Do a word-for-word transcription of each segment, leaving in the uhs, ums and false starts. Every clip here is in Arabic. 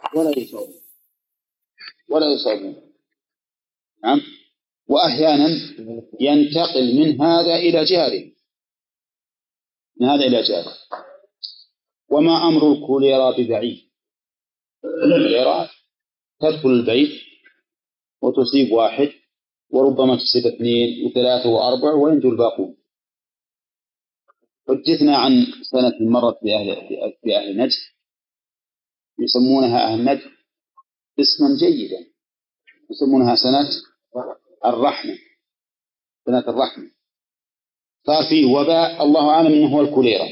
ولا يصابون ولا يصابون. نعم. وأحيانا ينتقل من هذا إلى جاره، من هذا إلى جاره. وما أمر الكوليرا ببعيد. الكوليرا تدخل البيت وتصيب واحد وربما تصيب اثنين وثلاثة وأربع وينجو الباقون. حدثنا عن سنة مرت بأهل, بأهل نجد يسمونها أهل نجد اسما جيدا، يسمونها سنة الرحمة، سنة الرحمة. صار فيه وباء الله أعلم أنه هو الكوليرا.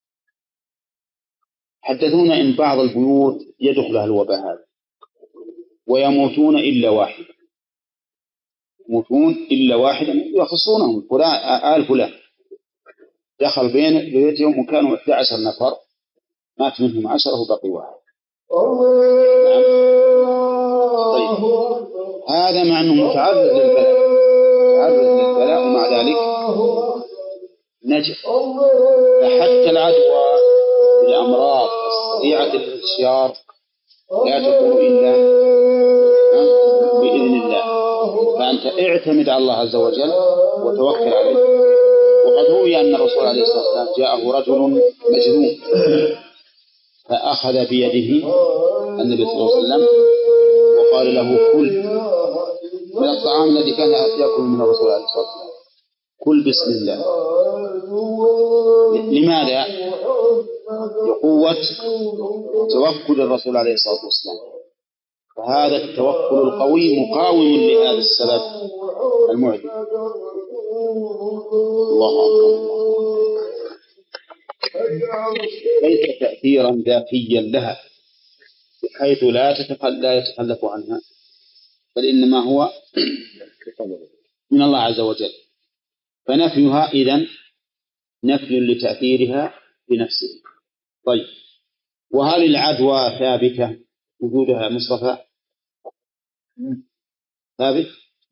حدثونا إن بعض البيوت يدخلها الوباء هذا ويموتون إلا واحد، يموتون إلا واحد يخصونهم فلان آل فلان دخل بين بيتهم وكانوا إحدى عشر نفر مات منهم عشرة وبقي واحد. نعم. طيب. هذا مع أنه متعرض للبلاء، متعرض للبلاء ومع ذلك نجح. فحتى العدوى بالأمراض السريعة الانتشار لا تكون إلا بإذن الله. فأنت اعتمد على الله عز وجل وتوكل عليه. وقد روي أن الرسول عليه الصلاة والسلام جاءه رجل مجنون فأخذ بيده النبي صلى الله عليه وسلم وقال له كل من الطعام الذي كان يأكل من الرسول عليه الصلاة والسلام، كل بسم الله. لماذا؟ لقوة توكل الرسول عليه الصلاة والسلام. فهذا التوكل القوي مقاوم لهذا السبب المعدي. الله أكبر. ليس تأثيرا ذاتيا لها بحيث لا لا يتخلف عنها، بل إنما هو من الله عز وجل. فنفيها إذن نفي لتأثيرها بنفسه. طيب. وهل العدوى ثابتة وجودها مصطفى ثابت؟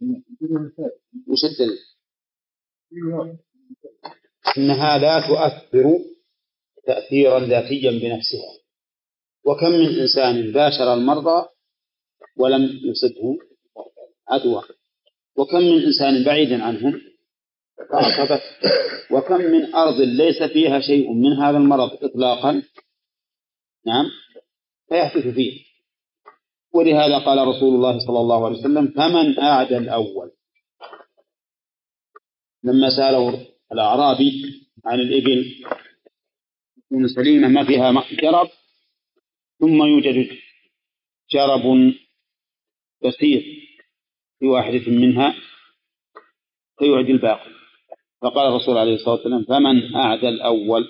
وشدد إنها لا تؤثر تأثيرا ذاتيا بنفسها. وكم من إنسان باشر المرضى ولم يصبه عدوى، وكم من إنسان بعيدا عنهم فأصابت، وكم من أرض ليس فيها شيء من هذا المرض إطلاقا نعم فيحدث فيه. ولهذا قال رسول الله صلى الله عليه وسلم فمن أعدى الأول. لما سأله الأعرابي عن الإبل من سليمة ما فيها جرب ثم يوجد جرب بسيط في واحدة منها فيعدي الباقي، فقال الرسول عليه الصلاة والسلام فمن أعدى الأول.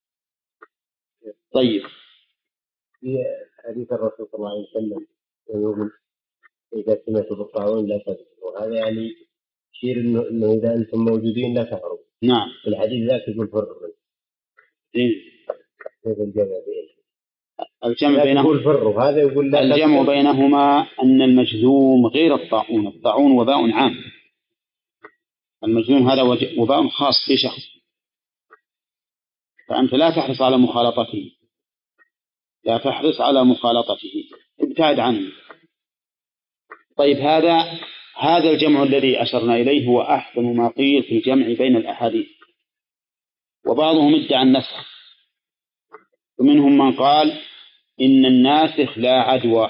طيب. في حديث الرسول صلى الله عليه وسلم يقول إذا سمعتوا بالطاعون لا تدخلوا، هذا يعني يشير إنه, إنه إذا أنتم موجودين لا تهربوا. نعم. في الحديث ذاك يقول فروا. إيه. هذا الجمع الجمع بينهما فروا. هذا يقول لا. الجمع بينهما أن المجذوم غير الطاعون. الطاعون وباء عام، المجذوم هذا وباء خاص في شخص، فأنت لا تحرص على مخالطته، لا تحرص على مخالطته، ابتعد عنه. طيب. هذا هذا الجمع الذي أشرنا إليه هو أحسن ما قيل في الجمع بين الأحاديث. وبعضهم ادعى النسخ، ومنهم من قال إن الناسخ لا عدوى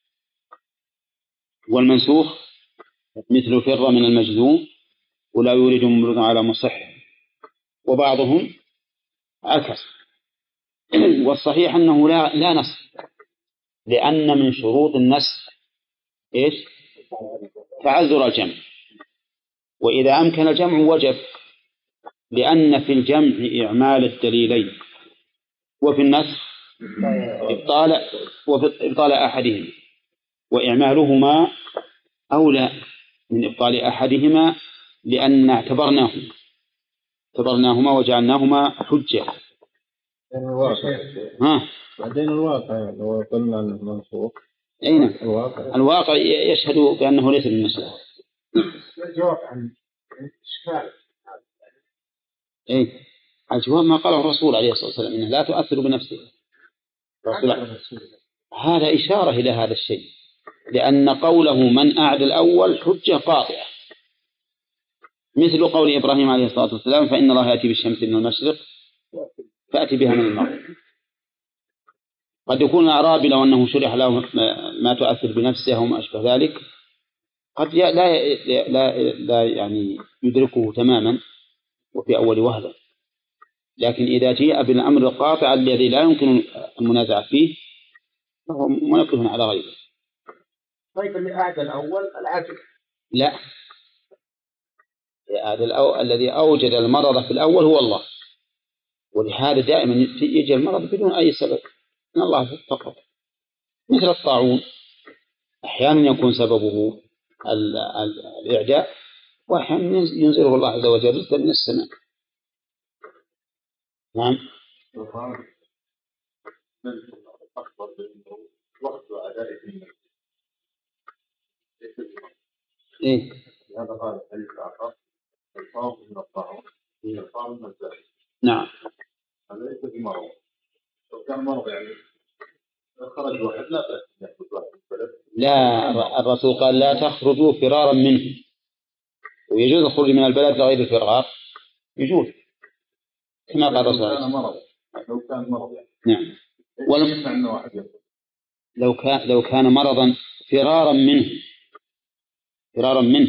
والمنسوخ مثل فر من المجذوم ولا يريد ممرض على مصح. وبعضهم عكس. والصحيح أنه لا, لا نسخ، لأن من شروط النسخ إيش؟ تعذر الجمع، وإذا أمكن الجمع وجب، لأن في الجمع إعمال الدليلين وفي النسخ إبطال وفي إبطال أحدهما، وإعمالهما أولى من إبطال أحدهما لأن اعتبرناهما اعتبرناهما وجعلناهما حجة. ها. بعدين الواقع لو قلنا المنسوخ أين الواقع؟ الواقع يشهد بأنه ليس بالمنسوخ. الجواب عن إشكال. إيه. الجواب ما قاله الرسول عليه الصلاة والسلام إنه لا تؤثر بنفسه. هذا إشارة إلى هذا الشيء، لأن قوله من أعد الأول حجة قاطعة، مثل قول إبراهيم عليه الصلاة والسلام فإن الله يأتي بالشمس من المشرق فأتي بها من المغرب. قد يكون الأعرابي لو أنه شرح له ما تؤثر بنفسه وما أشبه ذلك قد لا لا لا يعني يدركه تماما وفي أول وهلة، لكن إذا جاء بالأمر القاطع الذي لا يمكن المنازعة فيه فهو منبه على غيره. طيب اللي أعد الأول العدل؟ لا، هذا الأو... الذي أوجد المرض في الأول هو الله، ولهذا دائما يجي المرض بدون أي سبب من الله فقط، مثل الطاعون أحيانا يكون سببه ال... ال... الإعداء، وأحيانا ينزله الله عز وجل رزقا من السماء. نعم. إيه؟ هذا قال الحديث الآخر الخوف من الطاعون الخوف من الزائد. نعم. هذا ليس بمرض، لو كان مرض يعني خرج واحد لا يأخذ واحد. لا، الرسول قال لا تخرجوا فرارا منه، ويجوز الخروج من البلد لغير الفرار، يجوز كما قال الرسول. لو كان مرض لو كان مرض يعني. نعم. ولم يسمع أنه واحد يأخذ. لو كان لو كان مرضا فرارا منه فرارا منه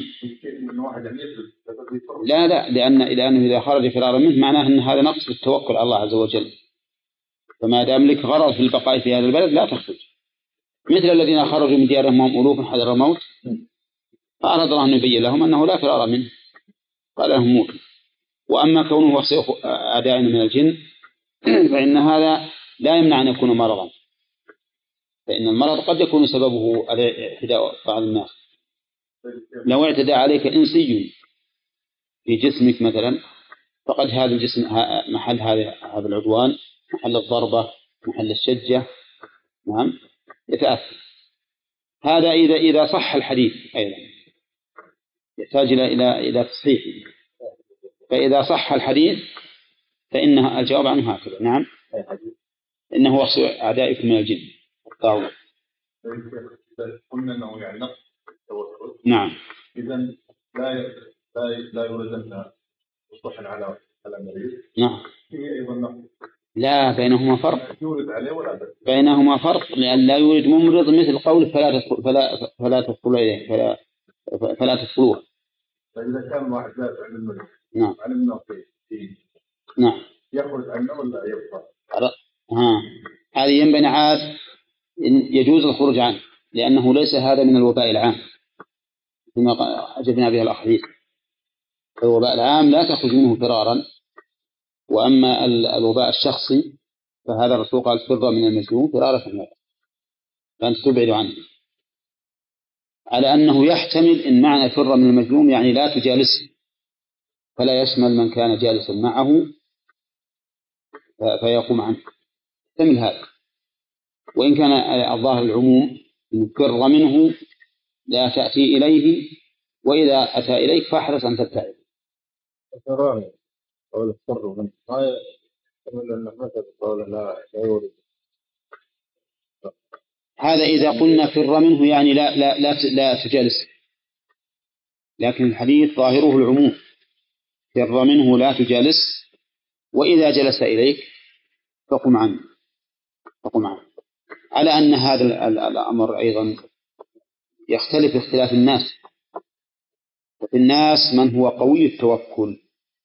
لا لا لأن لأنه إذا خرج فرارا منه معناه أن هذا نقص بالتوكل على الله عز وجل، فما دام لك غرض في البقاء في هذا البلد لا تخرج، مثل الذين خرجوا من ديارهم وهم ألوف حذر الموت، فأراد الله أن يبين لهم أنه لا فرار منه، قال لهم موتوا. وأما كونه وصيخ أعدائنا من الجن فإن هذا لا يمنع أن يكون مرضا، فإن المرض قد يكون سببه اعتداء بعض الناس. لو اعتدى عليك إنسي في جسمك مثلا فقد هذا الجسم محل هذا هذا العدوان، محل الضربة، محل الشجة، نعم يتأثر. هذا إذا إذا صح الحديث أيضا يحتاج إلى إلى إلى تصحيح، فإذا صح الحديث فإن الجواب عنه هكذا. نعم. إنه وصف أعدائكم من الجن الطاعون. قلنا أنه يعني نقص التوكل. نعم. إذن لا لا لا يريد أن يصح على على المريض. نعم. هي أيضا نقص. لا، بينهما فرق. يورد عليه ولا بد. بينهما فرق، لأن لا يورد ممرض مثل قول فلا تدخل فلا فلا تدخلوا إليه فلا فلا تدخلوه. فإذا كان واحد لا يعلم المريض. نعم. علمنا فيه. نعم. يخرج عنه ولا يبقى؟ ها، هذه ينبني عاد يجوز الخروج عنه، لأنه ليس هذا من الوباء العام كما أجبنا بها الأحاديث. الوباء العام لا تخرج منه فرارا، وأما الوباء الشخصي فهذا الرسول قال فر من المجنون فرارا منه، فأنت تبعد عنه، على أنه يحتمل إن معنى فر من المجنون يعني لا تجالسه، فلا يشمل من كان جالسا معه فيقوم عنه، يحتمل هذا. وإن كان الظاهر العموم فر منه لا تأتي إليه، وإذا أتى إليك فاحرص أن تبتعد. الفرار قول الفر من هاي من المثل قول لا لا يورد. هذا إذا قلنا فر منه يعني لا لا لا لا تجالس، لكن الحديث ظاهره العموم، فر منه لا تجالس، وإذا جلس إليك فقم عنه فقم عنه على أن هذا الأمر أيضا يختلف اختلاف الناس. وفي الناس من هو قوي التوكل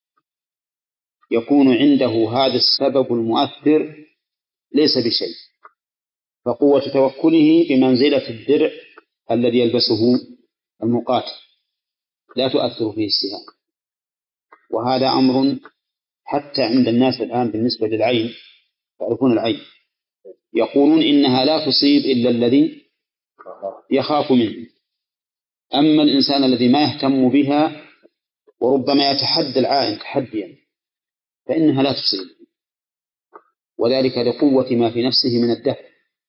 يكون عنده هذا السبب المؤثر ليس بشيء، فقوة توكله بمنزلة الدرع الذي يلبسه المقاتل لا تؤثر فيه السهام. وهذا أمر حتى عند الناس الآن بالنسبة للعين، تعرفون العين يقولون إنها لا تصيب إلا الذي يخاف منه، أما الإنسان الذي ما يهتم بها وربما يتحدى العائن تحديا فإنها لا تصيب، وذلك لقوة ما في نفسه من الدفع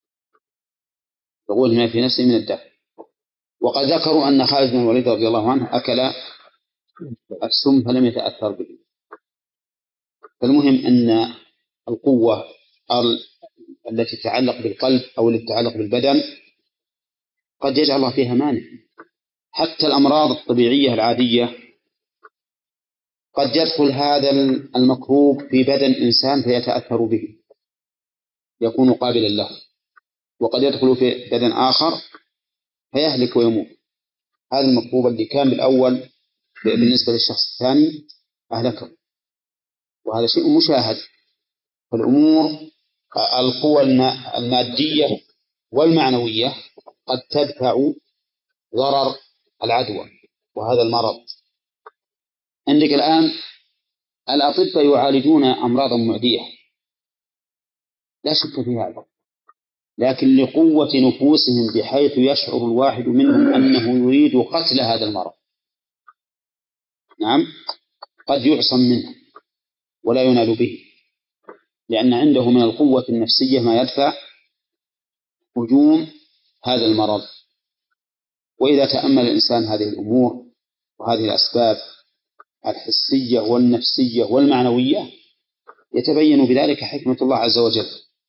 لقوة ما في نفسه من الدفع. وقد ذكروا أن خالد بن الوليد رضي الله عنه أكل السم فلم يتأثر به. فالمهم أن القوة التي تتعلق بالقلب أو التي تتعلق بالبدن قد يجعل الله فيها مانع. حتى الأمراض الطبيعية العادية قد يدخل هذا المكروب في بدن إنسان فيتأثر به يكون قابلا له، وقد يدخل في بدن آخر فيهلك ويموت. هذا المكروب اللي كان بالأول بالنسبة للشخص الثاني أهلكه، وهذا شيء مشاهد. فالأمور القوى المادية والمعنوية قد تدفع ضرر العدوى وهذا المرض. عندك الآن الأطباء يعالجون أمراضا معدية لا شك في هذا، لكن لقوة نفوسهم بحيث يشعر الواحد منهم أنه يريد قتل هذا المرض، نعم، قد يعصم منه ولا ينال به، لأن عنده من القوة النفسية ما يدفع هجوم هذا المرض. وإذا تأمل الإنسان هذه الأمور وهذه الأسباب الحسية والنفسية والمعنوية يتبين بذلك حكمة الله عز وجل،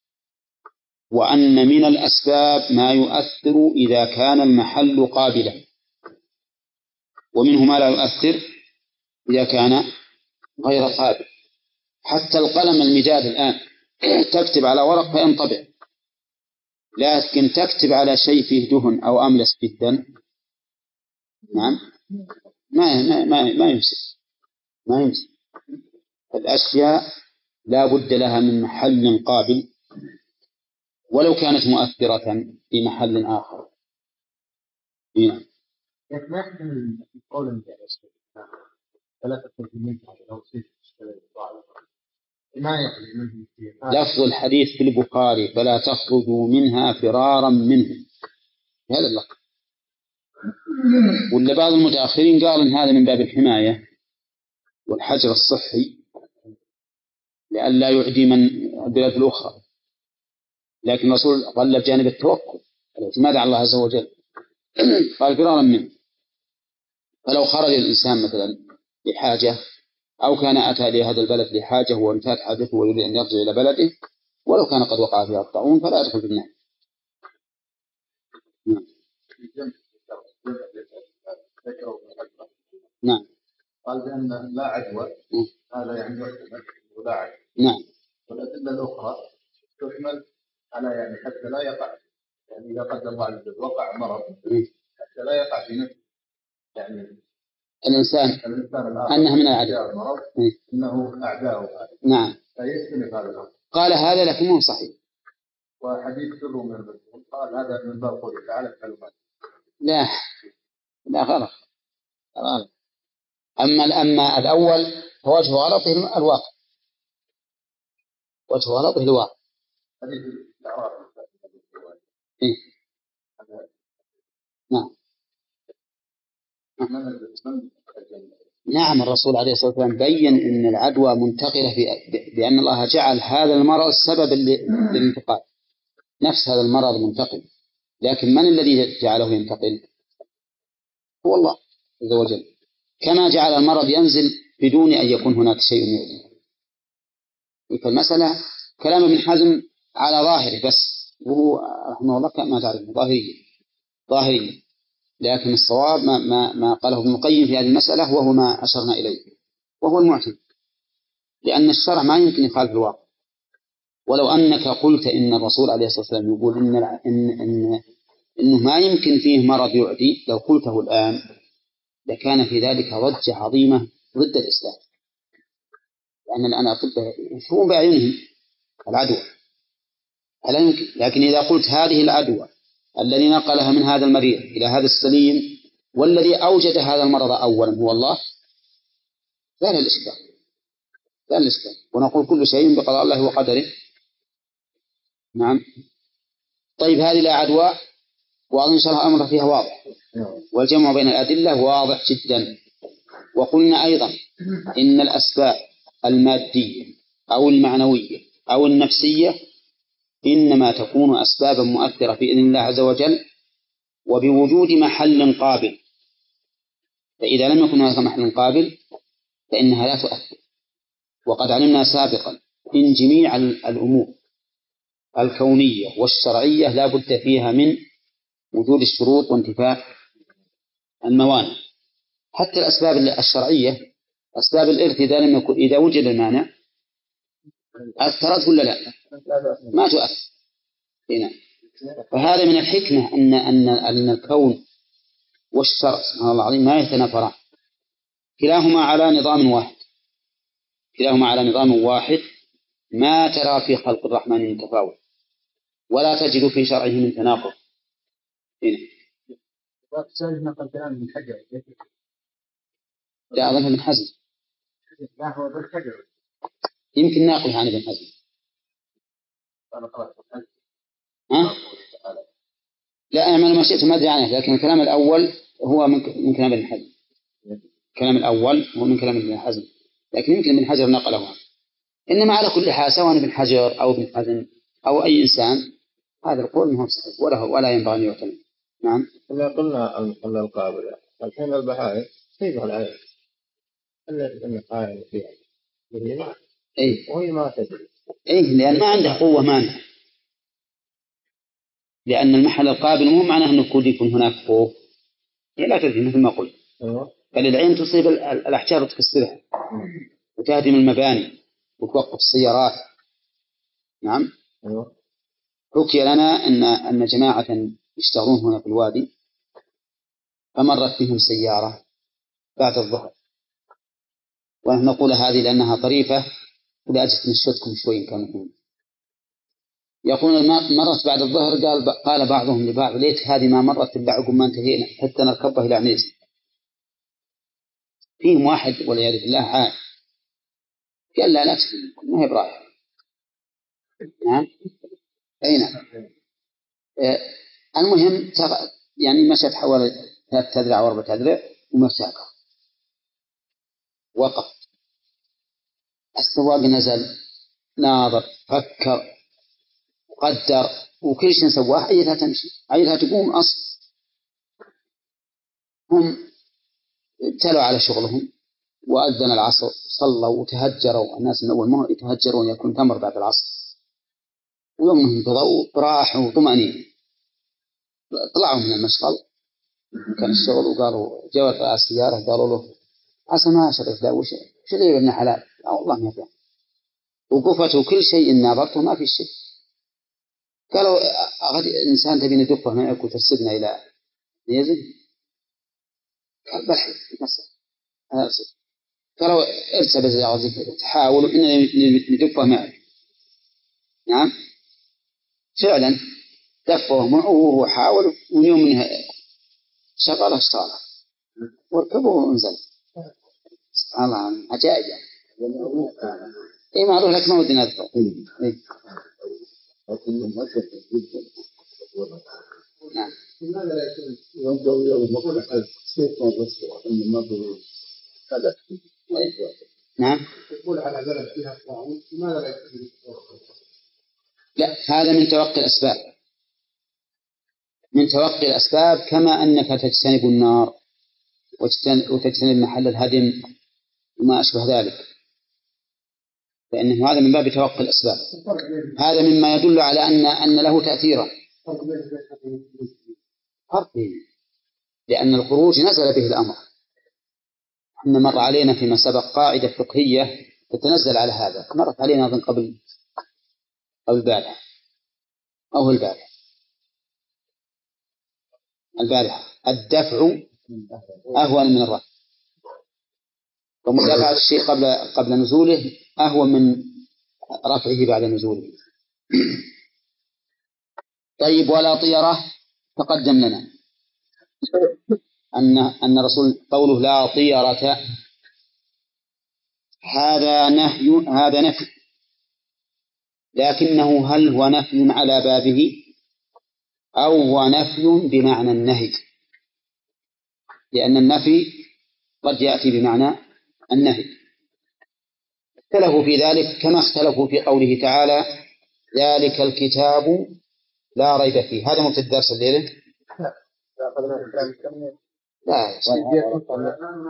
وأن من الأسباب ما يؤثر إذا كان المحل قابلا، ومنه ما لا يؤثر إذا كان غير قابل. حتى القلم المداد الآن تكتب على ورق فينطبع، لكن تكتب على شيء فيه دهن أو أملس جدا، نعم، ما ما ما, ما يمسك ما يمسك. الأشياء لا بد لها من محل قابل ولو كانت مؤثرة في محل آخر. نعم. ما يحتمل قول ثلاثة من لو ما يحتمل لفظ الحديث في البخاري فلا تخرجوا منها فرارا منه، هذا اللفظ. ولا بعض المتأخرين قال إن هذا من باب الحماية والحجر الصحي لئلا يعدي من البلاد الأخرى، لكن الرسول غلب جانب التوكل الاعتماد على الله عز وجل قال فرارا منه. فلو خرج الإنسان مثلا لحاجة أو كان أتى لهذا البلد لحاجة وانتهت حاجته ويريد أن يرجع إلى بلده ولو كان قد وقع فيها الطاعون فلا يدخل في النهي. نعم. نعم. قال بأن لا عدوى هذا يعني يحتمل ولا عدوى. نعم. والأدلة الأخرى تحمل على يعني حتى لا يقع، يعني إذا قدر الله عز وجل وقع مرض حتى لا يقع في نفسه يعني الإنسان, الإنسان أنه من العدوى المرض إنه أعداؤه. نعم. فيستمر هذا الأمر. قال هذا لكن مو صحيح. وحديث سر من المسلم قال هذا من باب قوله تعالى الكلمات. لا لا غلط غلط. أما أما الأول فوجه غلطه الواقع، وجه غلطه الواقع. حديث الأعراف. إيه؟ نعم. نعم الرسول عليه الصلاة والسلام بين أن العدوى منتقلة بأن الله جعل هذا المرض سبب للانتقال، نفس هذا المرض منتقل، لكن من الذي جعله ينتقل؟ هو الله عز وجل، كما جعل المرض ينزل بدون أن يكون هناك شيء يؤذي. فالمسألة كلام ابن حزم على ظاهره بس، وهو رحمه الله كما تعرف ظاهري ظاهري لكن الصواب ما, ما, ما قاله ابن القيم في هذه المسألة وهو ما أشرنا إليه وهو المعتمد، لأن الشرع ما يمكن يخالف الواقع. ولو أنك قلت إن الرسول عليه الصلاة والسلام يقول إن, إن, إن إنه ما يمكن فيه مرض يعدي، لو قلته الآن لكان في ذلك ضجة عظيمة ضد الإسلام، لأن الآن أطباء يشوفون بأعينهم العدوى فلا يمكن. لكن إذا قلت هذه العدوى الذي نقلها من هذا المريض إلى هذا السليم والذي أوجد هذا المرض أولا هو الله، زال الإشكال زال الإشكال ونقول كل شيء بقضاء الله وقدره. نعم. طيب هذه لا عدوى وأظن شرح الأمر فيها واضح، والجمع بين الأدلة واضح جدا. وقلنا أيضا إن الأسباب المادية أو المعنوية أو النفسية إنما تكون أسبابا مؤثرة بإذن الله عز وجل وبوجود محل قابل، فإذا لم يكن هناك محل قابل فإنها لا تؤثر. وقد علمنا سابقا إن جميع الأمور الكونية والشرعية لا بد فيها من وجود الشروط وانتفاء الموانع. حتى الأسباب الشرعية أسباب الإرث إذا لم يكن إذا وجد المانع أثرت ولا لا؟ ما تؤثر هنا. فهذا من الحكمة أن أن أن الكون والشرع سبحان الله العظيم ما يتنافران، كلاهما على نظام واحد كلاهما على نظام واحد ما ترى في خلق الرحمن من تفاوت ولا تجد في شرعه من تناقض. هنا نقل كلام من حجر لا أظن من حزم، لا هو بالحجر يمكن ناقل عن ابن حزم. ها؟ لا أنا ما شئت ما أدري عنه، لكن الكلام الأول هو من كلام ابن حزم. الكلام الأول هو من كلام ابن حزم، لكن يمكن ابن حجر نقله. إنما على كل حال سواء ابن حجر أو ابن حزم أو أي إنسان هذا القول ما هو صحيح ولا هو ولا ينبغي أن يعتمد. نعم. إذا قلنا أن القابلة الحين البهائم تيجي العين أن القائل فيها إيه وهي ما تدري إيه لأن ما عنده قوة مانع، لأن المحل القابل مو معناه أنه يكون يكون هناك قوة لا تدري مثل ما قلت. بل العين تصيب الأحجار وتكسرها وتهدم المباني وتوقف السيارات. نعم. حكي لنا أن أن جماعة يشتغلون هنا في الوادي فمرت بهم سيارة بعد الظهر، ونحن نقول هذه لأنها طريفة ولا أجل نشتكم شوي كانوا يقولون مرت بعد الظهر. قال قال بعضهم لبعض ليت هذه ما مرت إلا عقب ما انتهينا حتى نركبها إلى عنيز. فيهم واحد والعياذ بالله عاد قال لا لا تفهم ما هي براحة. نعم أي نعم. آه المهم يعني مشت حوالي ثلاث أذرع وأربعة أذرع ومساك وقف. السواق نزل ناظر فكر قدر وكل شيء سواه عيتها تمشي عيتها تقوم أصل. هم ابتلوا على شغلهم وأذن العصر صلوا وتهجروا. الناس من أول ما يتهجرون يكون تمر بعد العصر ويومهم انتظروا براحة وطمأنينة. طلعوا من المشغل كان الشغل وقالوا جاءت السيارة قالوا له عسى ما شرف لا وش وش اللي ابن حلال لا والله ما فهم وقفته كل شيء ناظرته ما في شيء. قالوا غد إنسان تبي ندفه معك وترسلنا إلى نيزن قال بلحي بس قالوا ارسل بزي تحاولوا إن ندفه معك. نعم فعلا دفه معه وهو حاول ويوم منها شغله اشتغله وركبه وانزل. سبحان الله عجائب. اي معروف لك ما ودي نذكر. إيه؟ نعم. لماذا لا يكون يوم يوم مقولة سيف ونصر إنما هذا نعم يقول على بلد فيها طاعون لماذا لا يكون؟ لا هذا من توقي الأسباب من توقي الأسباب كما أنك تجتنب النار وتجتنب محل الهدم وما أشبه ذلك فإنه هذا من باب توقي الأسباب. هذا مما يدل على أن أن له تأثيرا. فرق لأن الخروج نزل به الأمر. إحنا مر علينا فيما سبق قاعدة فقهية تتنزل على هذا مرت علينا أظن قبل قبل البارحة أو البارحة البارحة الدفع أهون من الرفع ومدافعة الشيء قبل قبل نزوله أهون من رفعه بعد نزوله. طيب ولا طيرة تقدم لنا أن أن رسول قوله لا طيرة هذا نهي هذا نفي لكنه هل هو نفي على بابه أو هو نفي بمعنى النهي؟ لأن النفي قد يأتي بمعنى النهي. اختلفوا في ذلك كما اختلفوا في قوله تعالى ذلك الكتاب لا ريب فيه. هذا مبتدأ درس الليلة. لا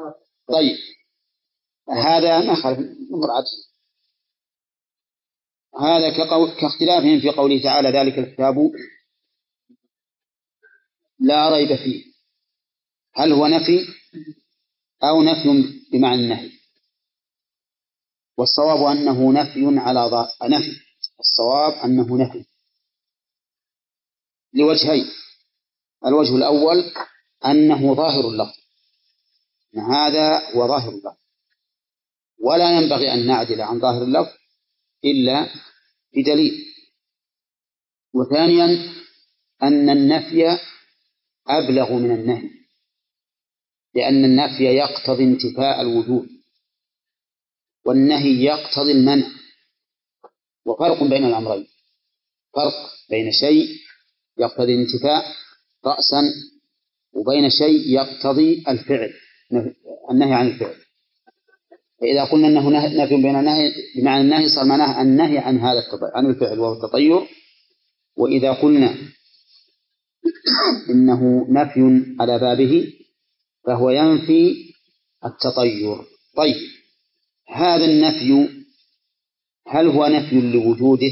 طيب هذا ما خالف مرعد هذا كقول كاختلافهم في قوله تعالى ذلك الكتاب لا ريب فيه، هل هو نفي أو نفي بمعنى النهي؟ والصواب أنه نفي على ظاهر نفي الصواب أنه نفي لوجهين. الوجه الأول أنه ظاهر اللفظ، هذا هو ظاهر اللفظ، ولا ينبغي أن نعدل عن ظاهر اللفظ إلا بدليل. وثانيا أن النفي أبلغ من النهي، لأن النفي يقتضي انتفاء الوجود والنهي يقتضي المنع، وفرق بين الأمرين، فرق بين شيء يقتضي الانتفاء رأسا وبين شيء يقتضي الفعل النهي عن الفعل. فإذا قلنا أنه نفي بين النهي بمعنى النهي صار معناه النهي عن هذا عن الفعل وهو التطير، وإذا قلنا إنه نفي على بابه فهو ينفي التطير. طيب هذا النفي هل هو نفي لوجوده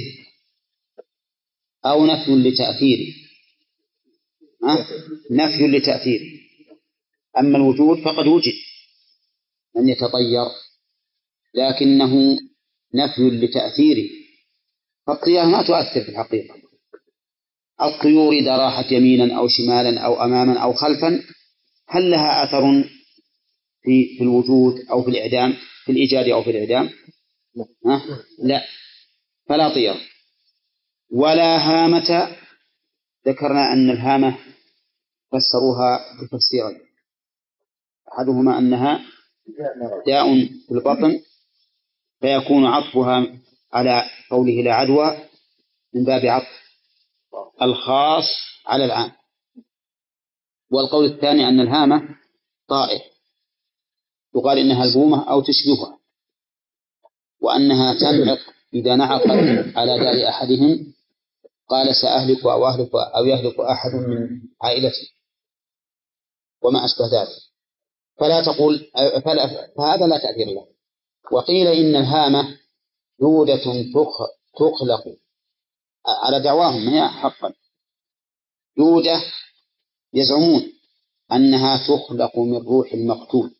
أو نفي لتأثيره؟ أه؟ نفي لتأثيره. أما الوجود فقد وجد من يتطير، لكنه نفي لتأثيره، فالطيار ما تؤثر في الحقيقة. الطيور إذا راحت يمينا أو شمالا أو أماما أو خلفا هل لها أثر في في الوجود أو في الإعدام، في الإيجاد أو في الإعدام؟ أه؟ لا، فلا طير. ولا هامة، ذكرنا أن الهامة فسروها بتفسيرين، أحدهما أنها داء في البطن فيكون عطفها على قوله لا عدوى من باب عطف الخاص على العام. والقول الثاني أن الهامة طائر يقال إنها البومة أو تشبهها، وأنها تنعق إذا نعقت على دار أحدهم قال سأهلك أو أهلك أو يهلك أحد من عائلتي وما أشبه ذلك، فلا تقول فلا فهذا لا تأثير له. وقيل إن الهامة دودة تخلق على دعواهم هي حقا، دودة يزعمون أنها تخلق من روح المقتول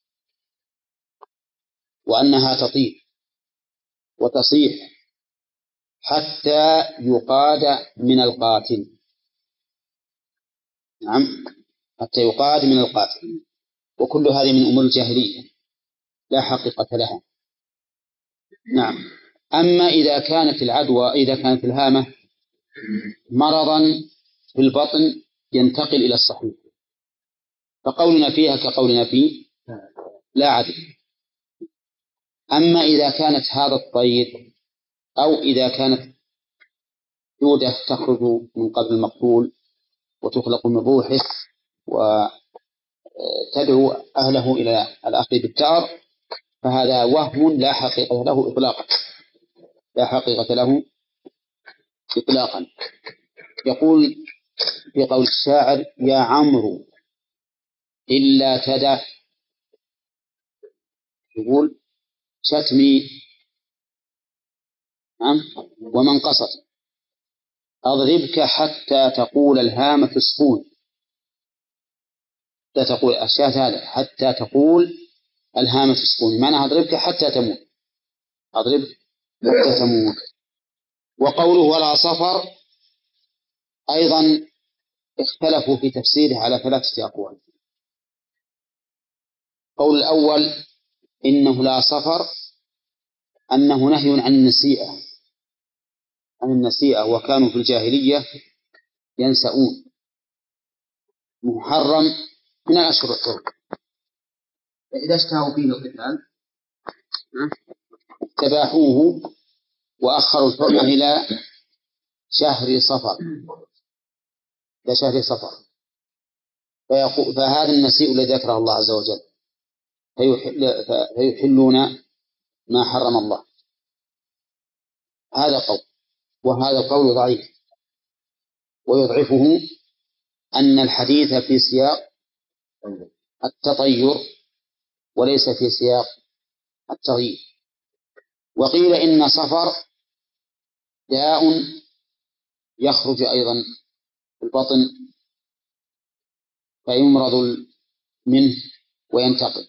وأنها تطير وتصيح حتى يقاد من القاتل. نعم، حتى يقاد من القاتل. وكل هذه من أمور الجاهلية لا حقيقة لها. نعم. أما إذا كانت العدوى إذا كانت الهامة مرضا في البطن ينتقل إلى الصحيح فقولنا فيها كقولنا فيه لا عدل. أما إذا كانت هذا الطير أو إذا كانت دودة تخرج من قبل المقتول وتخلق من روحه وتدعو أهله إلى الأخذ بالتار فهذا وهم لا حقيقة له إطلاقا، لا حقيقة له إطلاقا. يقول في قول الشاعر يا عمرو إلا تدع، يقول شتمي ومن قصد أضربك حتى تقول الهامة سكون، حتى تقول الشاة هذا حتى تقول الهامة سكون، معنى أضربك حتى تموت، أضربك حتى تموت. وقوله ولا صفر أيضا اختلفوا في تفسيره على ثلاثة أقوال. قول الأول إنه لا صفر أنه نهي عن النسيئة عن النسيئة وكانوا في الجاهلية ينسؤون، محرم من الأشهر الحرم، فإذا اشتهوا فيه القتال تباحوه وأخروا الحرمة إلى شهر صفر إلى شهر صفر فهذا النسيء الذي ذكره الله عز وجل فيحل فيحلون ما حرم الله. هذا قول، وهذا القول ضعيف، ويضعفه أن الحديث في سياق التطير وليس في سياق التغيير. وقيل إن صفر داء يخرج أيضا في البطن فيمرض منه وينتقل.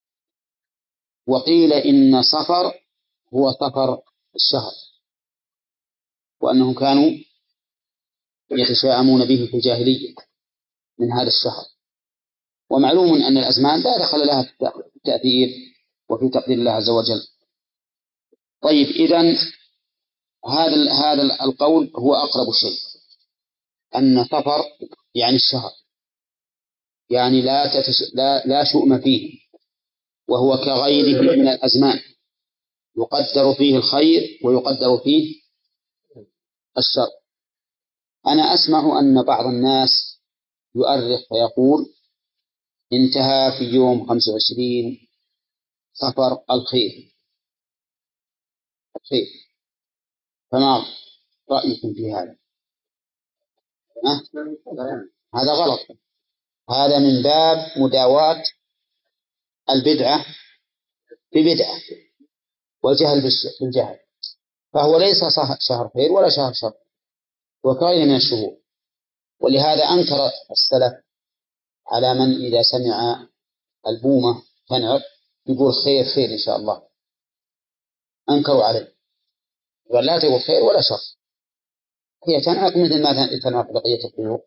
وقيل إن صفر هو صفر الشهر، وأنهم كانوا يتشاءمون به في الجاهلية من هذا الشهر. ومعلوم أن الأزمان لا دخل لها في التأثير وفي تقدير الله عز وجل. طيب، إذن هذا هذا القول هو أقرب شيء، أن صفر يعني الشهر، يعني لا تتش... لا لا شؤم فيه، وهو كغيره من الأزمان يقدر فيه الخير ويقدر فيه الشر. أنا أسمع أن بعض الناس يؤرخ فيقول انتهى في يوم خمسة وعشرين صفر الخير الخير فما رأيكم في هذا؟ أه؟ هذا غلط، هذا من باب مداواة البدعة ببدعة والجهل بالجهل، فهو ليس شهر خير ولا شهر شر، وكغيره من الشهور. ولهذا أنكر السلف على من إذا سمع البومة تنعر يقول خير خير إن شاء الله، أنكروا عليه ولا تقول خير ولا شر، هي تنعق مثل ما تنعق بقية الطيور.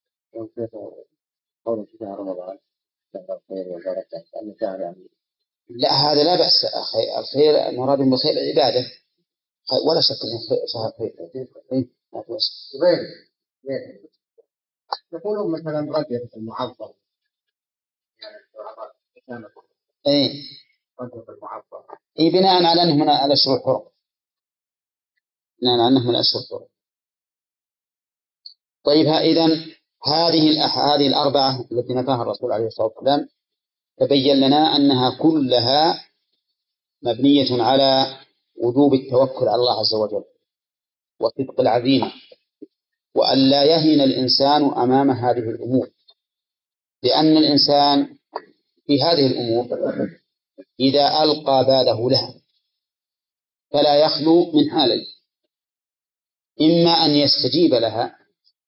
قول في شهر رمضان شهر الخير والبركة أن شهر يعني لا، هذا لا بأس. الخير المراد بالخير عبادة، ولا شك أنه شهر خير. يقولون مثلا رجب المعظم، إيه رجب المعظم إيه بناء على أنه من الأشهر الحرم، بناء على أنه من الأشهر الحرم. طيب، إذن هذه هذه الأربعة التي نفاها الرسول عليه الصلاة والسلام تبين لنا أنها كلها مبنية على وجوب التوكل على الله عز وجل وصدق العزيمة، وأن لا يهين الإنسان أمام هذه الأمور، لأن الإنسان في هذه الأمور إذا ألقى باله لها فلا يخلو من حالين: إما أن يستجيب لها،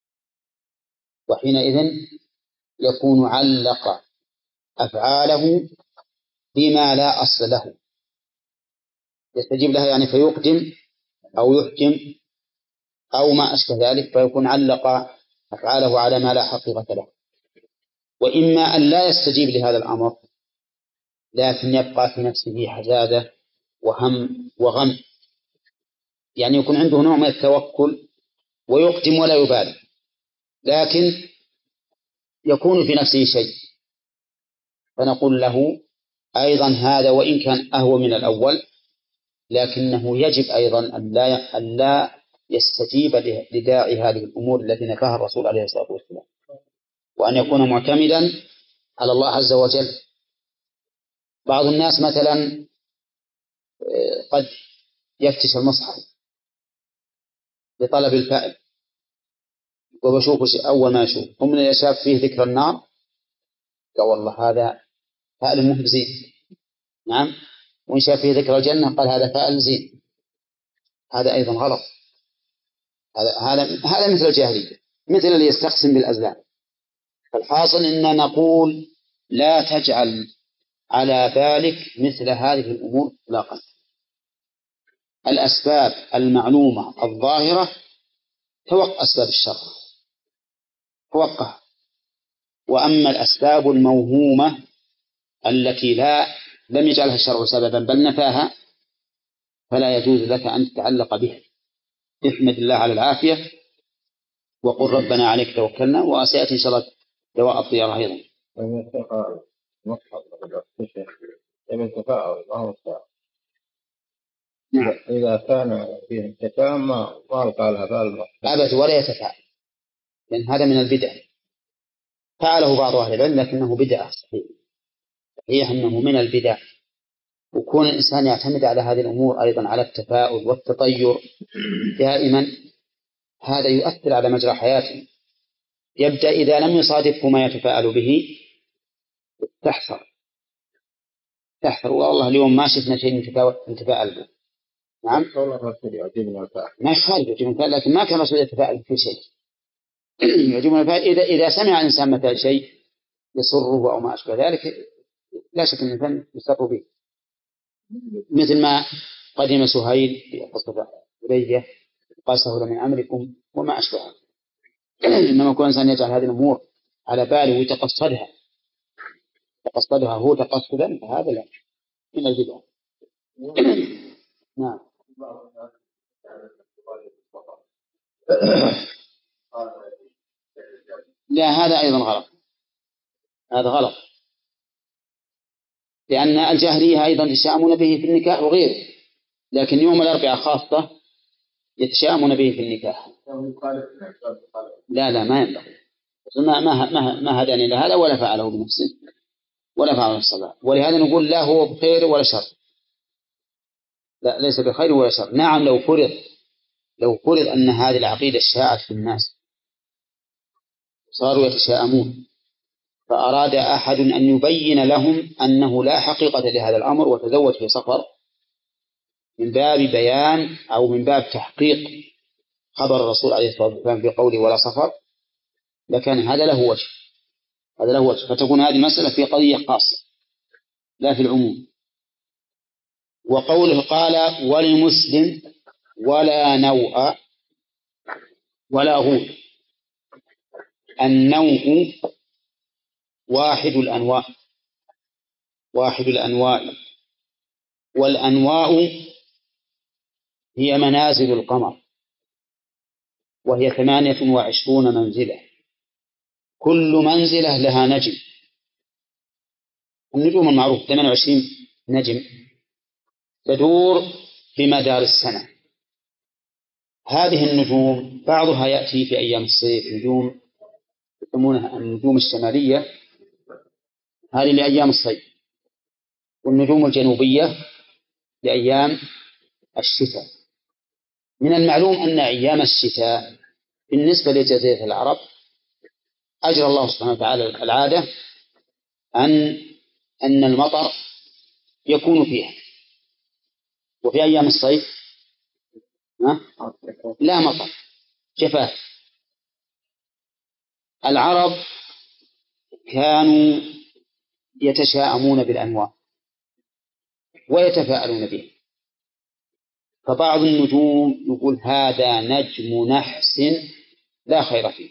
وحينئذ يكون علق أفعاله بما لا أصل له، يستجيب لها يعني فيقدم أو يحكم أو ما أشبه ذلك، فيكون علق أفعاله على ما لا حقيقة له. وإما أن لا يستجيب لهذا الأمر لكن يبقى في نفسه حزازة وهم وغم، يعني يكون عنده نوع من التوكل ويقدم ولا يبالي، لكن يكون في نفسه شيء، فنقول له أيضا هذا وإن كان أهوى من الأول لكنه يجب أيضا أن لا يستجيب لداعي هذه الأمور التي نفاها الرسول عليه الصلاة والسلام، وأن يكون معتمدا على الله عز وجل. بعض الناس مثلا قد يفتش المصحف لطلب الفائل، وبشوف أول ما يشوف ومن اللي شاف فيه ذكر النار قال والله هذا فائل مهم زين، نعم، وإن شاف فيه ذكر الجنة قال هذا فائل زين. هذا أيضا غلط، هذا هذا هذا مثل الجاهلية، مثل اللي يستقسم بالأزلام. فالحاصل إن نقول لا تجعل على بالك مثل هذه الأمور إطلاقا. الأسباب المعلومة الظاهرة توقع أسباب الشر، توقع. وأما الأسباب الموهومة التي لا لم يجعلها الشرع سببا بل نفاها فلا يجوز لك أن تتعلق بها. احمد الله على العافية وقل ربنا عليك توكلنا، وسيأتي إن شاء الله دواء الطيرة أيضا. نعم. إذا كان فيه التفاهم ما قال هذا أبد ولا يتفاعل، لأن هذا من البدع فعله بعض أهل العلم لكنه بدعة. صحيح صحيح أنه من البدع، وكون الإنسان يعتمد على هذه الأمور أيضا على التفاؤل والتطير دائما هذا يؤثر على مجرى حياته. يبدأ إذا لم يصادفه ما يتفاءل به تحصر تحصر والله اليوم ما شفنا شيء نتفاءل به، نعم قول الرسول يعجبنا الفعل ما يخالف يعجبنا الفعل، لكن ما كان الرسول يتفاعل في شيء. يعجبنا الفعل إذا إذا سمع الإنسان مثلا شيء يسره أو ما أشبه ذلك لا شك أن الإنسان يسر به، مثل ما قدم سهيل في قصة حديبية قال سهل من أمركم وما أشبهه. إنما كل إنسان يجعل هذه الأمور على باله ويتقصدها تقصدها هو تقصدا فهذا لا من البدع. نعم. لا هذا أيضا غلط، هذا غلط، لأن الجاهلية أيضا يتشاءمون به في النكاح وغيره، لكن يوم الأربعاء خاصة يتشاءمون به في النكاح. لا لا ما ينبغي، ما ما ما, ما هداني إلى هذا ولا فعله بنفسه ولا فعله الصلاة. ولهذا نقول لا هو بخير ولا شر، لا ليس بخير ولا شر. نعم لو فرض لو فرض أن هذه العقيدة شاعت في الناس صاروا يتشاءمون، فأراد أحد أن يبين لهم أنه لا حقيقة لهذا الأمر وتزوج في سفر من باب بيان أو من باب تحقيق خبر الرسول عليه الصلاة والسلام في قوله ولا سفر، لكن هذا له وجه هذا له وجه فتكون هذه مسألة في قضية خاصة لا في العموم. وقوله قال ولمسلم ولا نوء ولا غول، النوء واحد الأنواع واحد الأنواع والأنواع هي منازل القمر وهي ثمانية وعشرون منزلة، كل منزلة لها نجم. النجوم المعروف ثمانية وعشرين نجم تدور بمدار السنة. هذه النجوم بعضها يأتي في أيام الصيف، نجوم يسمونها النجوم الشمالية هذه لأيام الصيف، والنجوم الجنوبية لأيام الشتاء. من المعلوم أن أيام الشتاء بالنسبة لجزيرة العرب أجرى الله سبحانه وتعالى العادة أن أن المطر يكون فيها، وفي أيام الصيف لا مطر جفاف. العرب كانوا يتشاءمون بالأنواع ويتفاءلون به، فبعض النجوم يقول هذا نجم نحس لا خير فيه،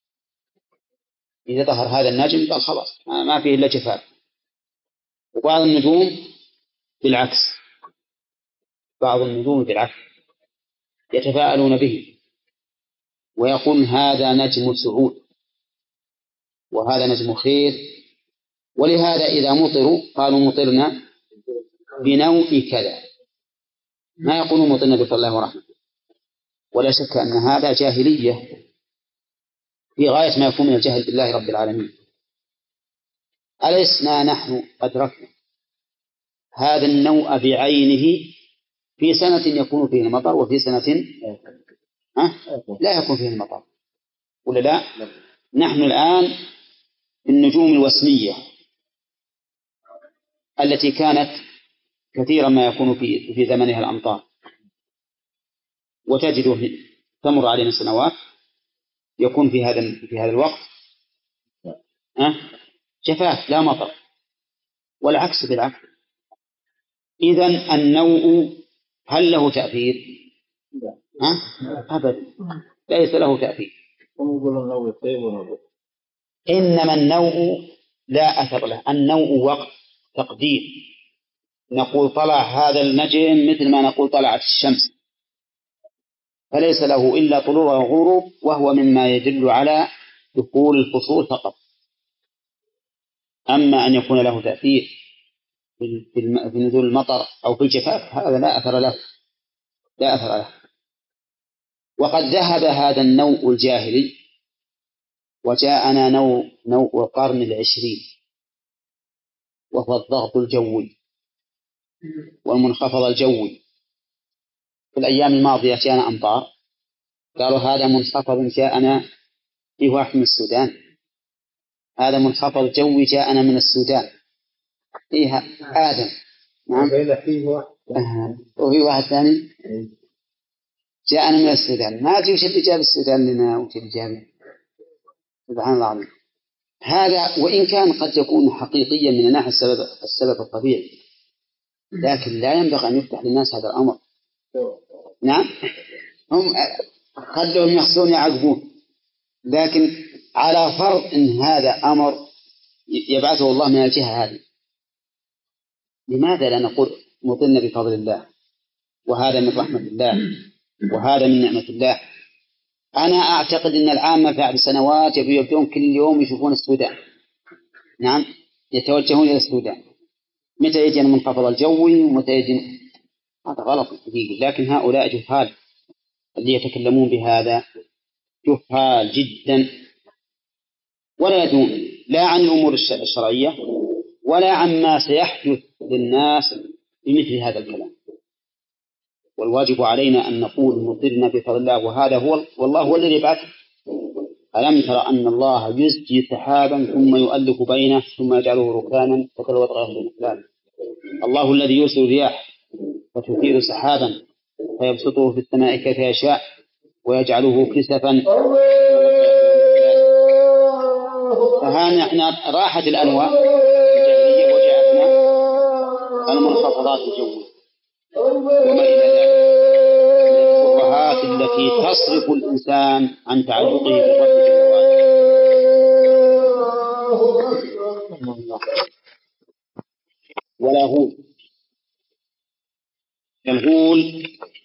إذا ظهر هذا النجم قال خلاص ما فيه إلا جفاف. وبعض النجوم بالعكس بعض النجوم بالعكس يتفاءلون به ويقول هذا نجم سعود وهذا نجم خير. ولهذا إذا مطروا قالوا مطرنا بنوء كذا، ما يقولون مطرنا بفضل الله ورحمته. ولا شك أن هذا جاهلية في غاية ما يكون من الجهل بالله رب العالمين. ألسنا نحن أدركنا هذا النوء بعينه في سنة يكون فيه المطر وفي سنة أه؟ لا يكون فيه المطر ولا لا؟ نحن الآن النجوم الوسمية التي كانت كثيرا ما يكون في في زمنها الأمطار، وتجد تمر علينا سنوات يكون في هذا في هذا الوقت أه؟ جفاف لا مطر، والعكس بالعكس. إذن النوء هل له تأثير؟ أه؟ أبدا ليس له تأثير. إنما النوء لا أثر له، النوء وقت تقدير، نقول طلع هذا النجم مثل ما نقول طلعت الشمس، فليس له إلا طلوع وغروب، وهو مما يدل على دخول الفصول فقط. أما أن يكون له تأثير في نزول المطر أو في الجفاف هذا لا أثر له لا أثر له. وقد ذهب هذا النوء الجاهلي وجاءنا نوء نوء القرن العشرين، وهو الضغط الجوي والمنخفض الجوي. في الأيام الماضية جاءنا أمطار، قالوا هذا منخفض جاءنا في واحد من السودان، هذا منخفض جوي جاءنا من السودان فيها آدم. نعم أه. وفي واحد ثاني جاءنا من السودان، ما أدري وش اللي جاب السودان لنا وش اللي جاب. سبحان الله العظيم. هذا وإن كان قد يكون حقيقيا من ناحية السبب السبب الطبيعي، لكن لا ينبغي أن يفتح للناس هذا الأمر. نعم، هم خلوهم يخصون يعقبون، لكن على فرض أن هذا أمر يبعثه الله من الجهة هذه، لماذا لا نقول مطلنا بفضل الله، وهذا من رحمة الله، وهذا من نعمة الله. أنا أعتقد أن العامة بعد سنوات يبدون كل يوم يشوفون السودان. نعم، يتوجهون إلى السودان. متى يجي المنخفض الجوي ومتى يجي، هذا غلط حقيقي. لكن هؤلاء جهال اللي يتكلمون بهذا، جهال جدا، ولا يدون لا عن الأمور الشرعية ولا عن ما سيحدث للناس بمثل هذا الكلام. والواجب علينا أن نقول مطرنا بفضل الله، وهذا هو والله هو الذي يبعث. ألم ترى أن الله يزجي سحابا ثم يؤلف بينه ثم يجعله ركاما فترى الودق يخرج من خلاله. الله الذي يرسل الرياح فتثير سحابا فيبسطه في السماء كيف يشاء ويجعله كسفا. فها نحن راحت الأنواع الجاهلية وجاءتنا المنخفضات الجوية وما إلى ذلك من الشبهات التي تصرف الإنسان عن تعلقه بالرب جل وعلا. ولا غول. الغول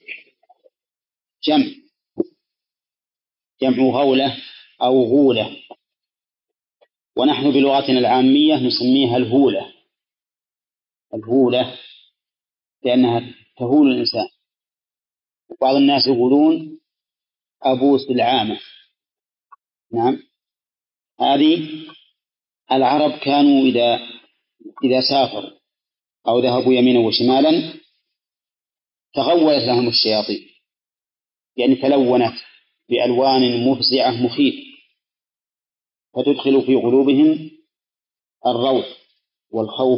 جمع جمع غولة أو غولة، ونحن بلغتنا العامية نسميها الهولة. الهولة لأنها تهول الإنسان. وبعض الناس يقولون أبوس العامة. نعم، هذه العرب كانوا إذا إذا سافروا أو ذهبوا يمينا وشمالا تغولت لهم الشياطين، يعني تلونت بألوان مفزعة مخيفة، فتدخل في قلوبهم الروع والخوف،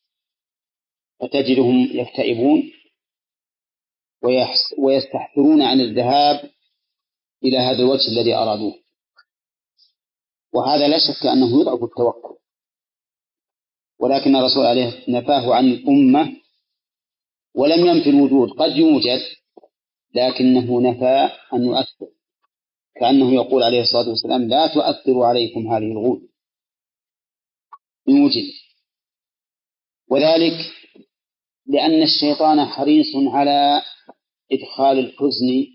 فتجدهم يكتئبون ويستحثرون عن الذهاب إلى هذا الوجه الذي أرادوه. وهذا لا شك أنه يضعف التوكل، ولكن الرسول عليه نفاه عن الأمة ولم ينفي الوجود، قد يوجد لكنه نفى أن يؤثر، كأنه يقول عليه الصلاة والسلام لا تؤثر عليكم هذه الغول يوجد. وذلك لأن الشيطان حريص على إدخال الحزن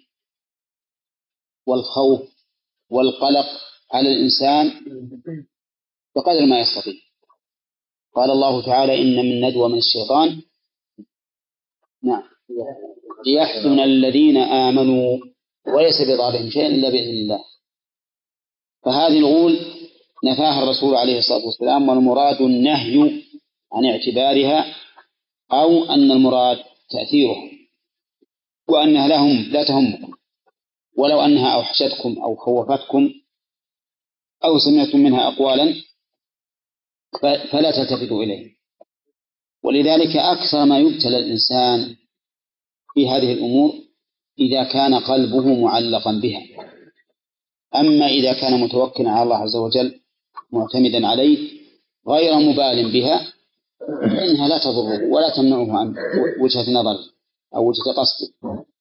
والخوف والقلق على الإنسان بقدر ما يستطيع. قال الله تعالى إن من ندوة من الشيطان نعم ليحزن الذين آمنوا وليس بضارهم شيئا إلا بإذن الله. فهذه الغول نفاها الرسول عليه الصلاة والسلام، والمراد النهي عن اعتبارها، أو أن المراد تأثيرها، وأنها لهم لا تهمكم، ولو أنها أوحشتكم أو خوفتكم أو سمعتم منها أقوالا فلا تلتفتوا إليه. ولذلك أكثر ما يبتلى الإنسان في هذه الأمور إذا كان قلبه معلقا بها. أما إذا كان متوكلا على الله عز وجل معتمدا عليه غير مبال بها فإنها لا تضره ولا تمنعه عن وجهة نظر أو وجهة قصد.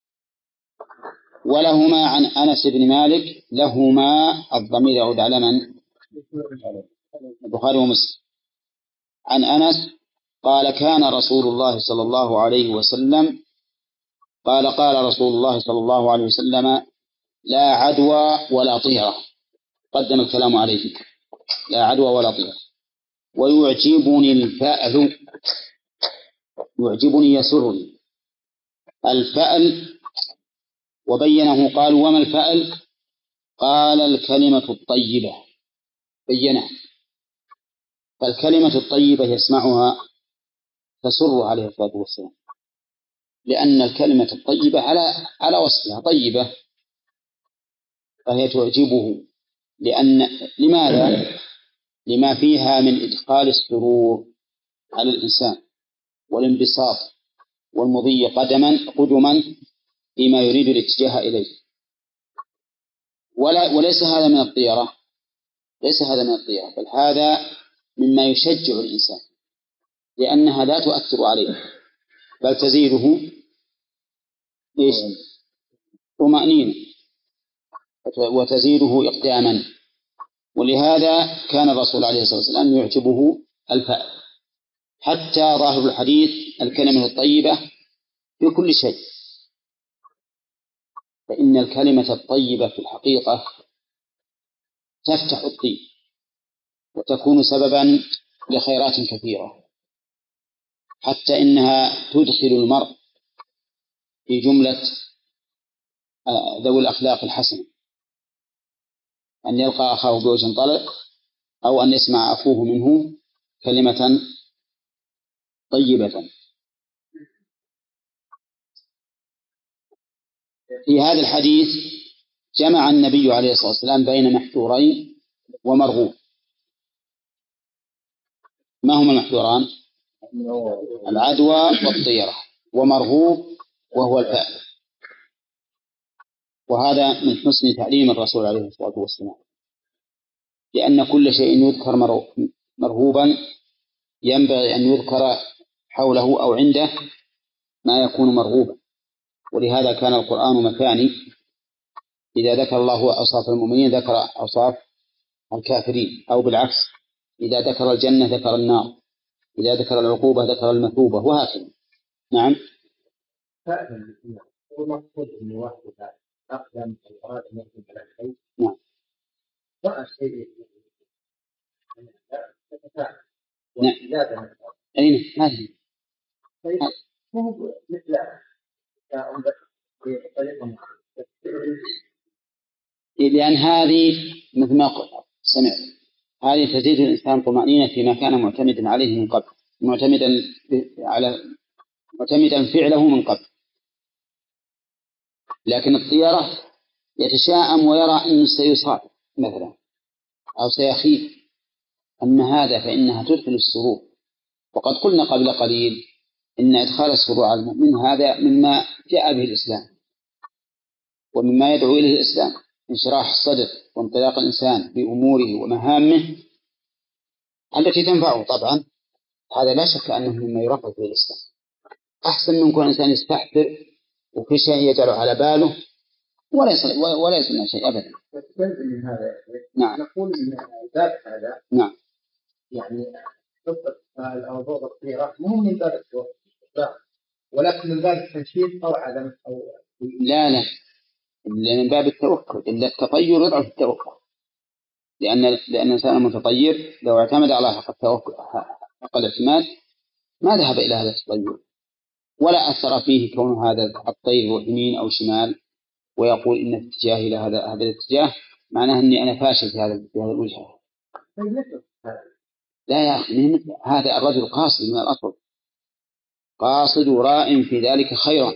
ولهما عن أنس بن مالك، لهما الضمير يعود على من؟ البخاري ومسلم. عن أنس قال كان رسول الله صلى الله عليه وسلم قال قال رسول الله صلى الله عليه وسلم لا عدوى ولا طيرة. قدم الكلام عليه لا عدوى ولا طيرة. ويعجبني الفأل، يعجبني يسرني الفأل. وبينه قال وما الفأل؟ قال الكلمة الطيبة. بينه فالكلمة الطيبة يسمعها تسر عليه الصلاة والسلام، لأن الكلمة الطيبة على على وصفها طيبة فهي تعجبه. لأن لماذا؟ لما فيها من إدخال السرور على الإنسان والانبساط والمضي قدما قدما فيما يريد الاتجاه إليه. ولا وليس هذا من الطيرة، ليس هذا من الطيرة، بل هذا مما يشجع الإنسان، لأنها لا تؤثر عليه بل تزيده إيش؟ طمأنينة وتزيده إقداما. ولهذا كان الرسول عليه الصلاة والسلام يعجبه الفأل، حتى ظاهر الحديث الكلمة الطيبة في كل شيء، فإن الكلمة الطيبة في الحقيقة تفتح الطيب وتكون سببا لخيرات كثيرة، حتى إنها تدخل المرء في جملة ذوي الأخلاق الحسنة، أن يلقى أخاه بوجه طلق أو أن يسمع أخوه منه كلمة طيبة. في هذا الحديث جمع النبي عليه الصلاة والسلام بين محذورين ومرغوب. ما هما المحذوران؟ العدوى والطيرة، ومرغوب وهو الفأل. وهذا من حسن تعليم الرسول عليه الصلاة والسلام، لأن كل شيء يذكر مرغوبا ينبغي أن يذكر حوله أو عنده ما يكون مرغوبا. ولهذا كان القرآن مثاني، إذا ذكر الله أوصاف المؤمنين ذكر أوصاف الكافرين، أو بالعكس إذا ذكر الجنة ذكر النار، إذا ذكر العقوبة ذكر المثوبة، وهكذا. نعم. فعلا هو مقصود أن واحد أقدم الأراد أن يكون على الشيء. نعم. رأى الشيء تتفاعل. نعم. أين هذه؟ طيب هو مثل لأن هذه مثل ما سمعت، هذه تزيد الإنسان طمأنينة فيما كان معتمدا عليه من قبل، معتمدا على معتمدا فعله من قبل. لكن الطيرة يتشاءم ويرى أنه سيصاب مثلا أو سيخيف، أما هذا فإنها تدخل السرور. وقد قلنا قبل قليل إن إدخال السرور على المؤمن هذا مما جاء به الإسلام ومما يدعو إليه الإسلام، انشراح الصدر وانطلاق الإنسان في أموره ومهامه التي تنفعه. طبعا هذا لا شك أنه مما يرفع في الإسلام، أحسن من كون إنسان يستحثر وفي شيء يجعله على باله ولا يصل ولا يصنع شيء أبدا. من هذا نعم. نقول إن باب هذا نعم يعني خطة الأوضاع الصغيرة مو من باب التوفيق، ولكن من باب التنشيط أو عدم أو لا لا إلا من باب التوكل، إلا التطير يضعف التوكل، لأن لأن الإنسان المتطير لو اعتمد على حق التوكل حق الاعتماد ما ذهب إلى هذا التطير، ولا أثر فيه كون هذا الطير يروح يمين أو شمال ويقول إن اتجاهي إلى هذا هذا الاتجاه معناه إني أنا فاشل في هذا في هذا الوجهة. لا يا أخي، هذا الرجل قاصد من الأصل، قاصد راء في ذلك خيرا،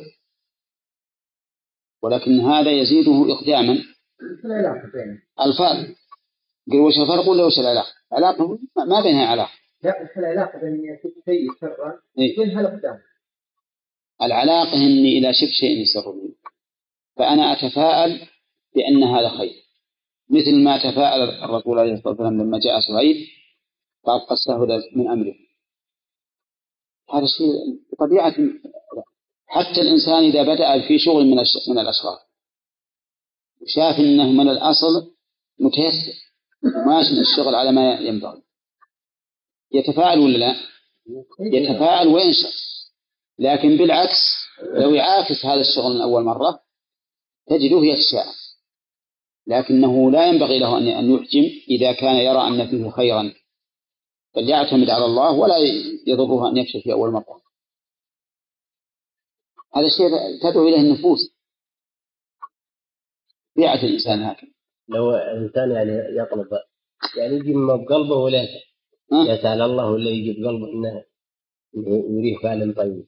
ولكن هذا يزيده إقداما. الفرق قل وش الفرق ولا وش العلاقة؟ علاقة ما بينها علاقة. لا العلاقة بين شيء سرا وبينها الإقدام. العلاقة إني إلى شف شيء يسر لي فأنا أتفاءل بأن هذا خير، مثل ما تفاءل الرسول عليه الصلاة والسلام لما جاء سعيد قال قد سهل من أمره. هذا شيء بطبيعة، حتى الإنسان إذا بدأ في شغل من من الأشغال وشاف إنه من الأصل متيسر وماشي من الشغل على ما ينبغي يتفاعل ولا لا؟ يتفاعل وينشط. لكن بالعكس لو يعاكس هذا الشغل من أول مرة تجده يتشاءم، لكنه لا ينبغي له أن يحجم إذا كان يرى أن فيه خيرا، بل يعتمد على الله ولا يضره أن يفشل في أول مرة. هذا الشيء تدعو إليه النفوس، بيعة الإنسان هكذا. لو الإنسان يعني يطلب يعني يجي ما بقلبه ولا يسأل الله ولا يجي بقلبه إنه يريه فعلا طيب،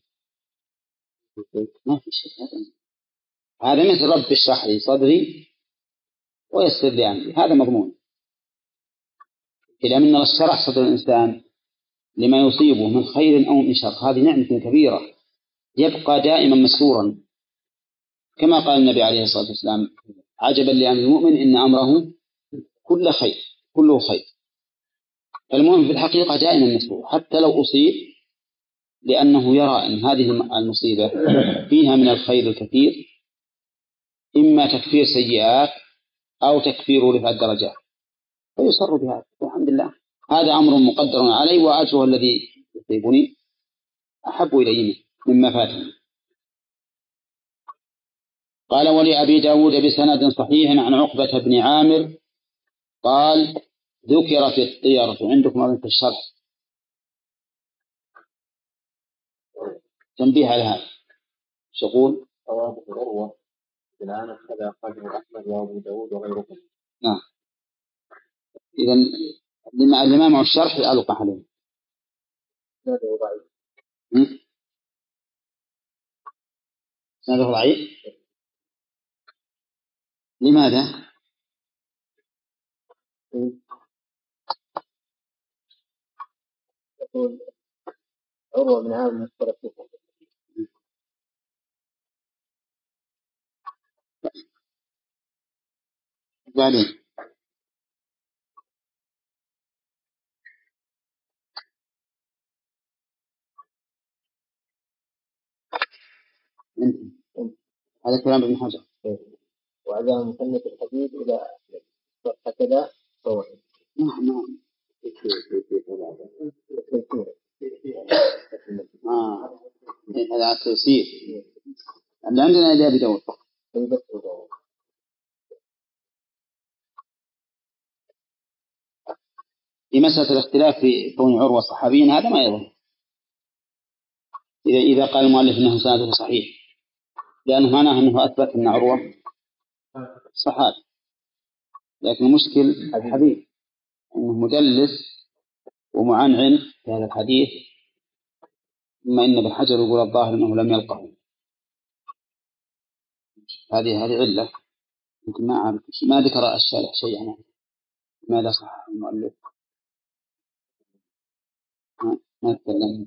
ما في شيء. هذا مثل رب اشرح لي صدري ويسر لي أمري، هذا مضمون. إلى من شرح صدر الإنسان لما يصيبه من خير أو من شر هذه نعمة كبيرة، يبقى دائما مستورا، كما قال النبي عليه الصلاة والسلام: عجبا لأمر المؤمن إن أمره كل خير كله خير. فالمؤمن في الحقيقة دائما مستور حتى لو أصيب، لأنه يرى أن هذه المصيبة فيها من الخير الكثير، إما تكفير سيئات أو تكفير رفع الدرجات، فيصر بهذا والحمد لله. هذا أمر مقدر عليه، وأجره الذي يصيبني أحب إلي مما فاتني. قال: ولأبي داود بسند صحيح عن عقبة بن عامر قال: ذكرت الطيرة عندكم في الشرح. تنبيه على هذا شغول رواه عروة بن عامر كذا أخرجه أحمد وأبو داود وغيرهم. نعم. إذن لما اللي ما معه الشرح ألقى عليه. هذا ضعيف. هذا ضعيف. لماذا؟ يقول عروة بن عامر مختلف فيه. بعدين هذا كلام ابن حجر. وعدها مصنف الحديث إلى هكذا صور. نعم نعم. آه هذا على التيسير. اللي عندنا إلى أبي داود فقط. في مسألة الاختلاف في كون عروة صحابيين هذا ما يظهر، إذا إذا قال المؤلف أنه سنده صحيح، لأنه معناه أنه أثبت أن عروة صحابي، لكن المشكل الحديث أنه مدلس ومعنعن في هذا الحديث، ثم إن ابن حجر يقول الظاهر أنه لم يلقه. هذه هذه علة يمكن ما أعرف، ما ذكر الشارح شيء عنه ماذا صح المؤلف ما تكلم.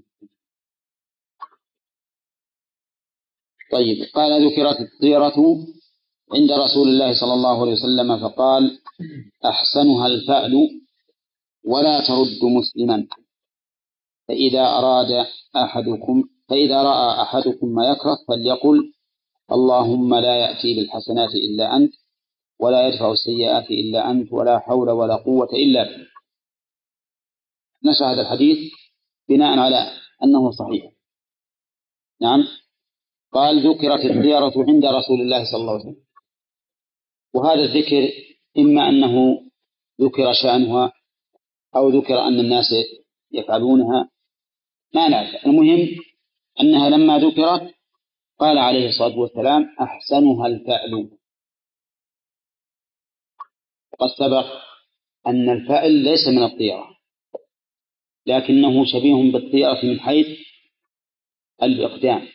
طيب. قال: ذكرت الطيرة عند رسول الله صلى الله عليه وسلم فقال: أحسنها الفأل ولا ترد مسلما، فإذا أراد أحدكم فإذا رأى أحدكم ما يكره فليقل: اللهم لا يأتي بالحسنات إلا أنت ولا يدفع السيئات إلا أنت ولا حول ولا قوة إلا بك. نشر هذا الحديث بناء على أنه صحيح. نعم. قال: ذكرت الطيرة عند رسول الله صلى الله عليه وسلم، وهذا الذكر إما أنه ذكر شأنها أو ذكر أن الناس يفعلونها، ما نعرف. المهم أنها لما ذكرت قال عليه الصلاة والسلام: أحسنها الفأل. وقد سبق أن الفأل ليس من الطيرة، لكنه شبيه بالطيرة من حيث الإقدام،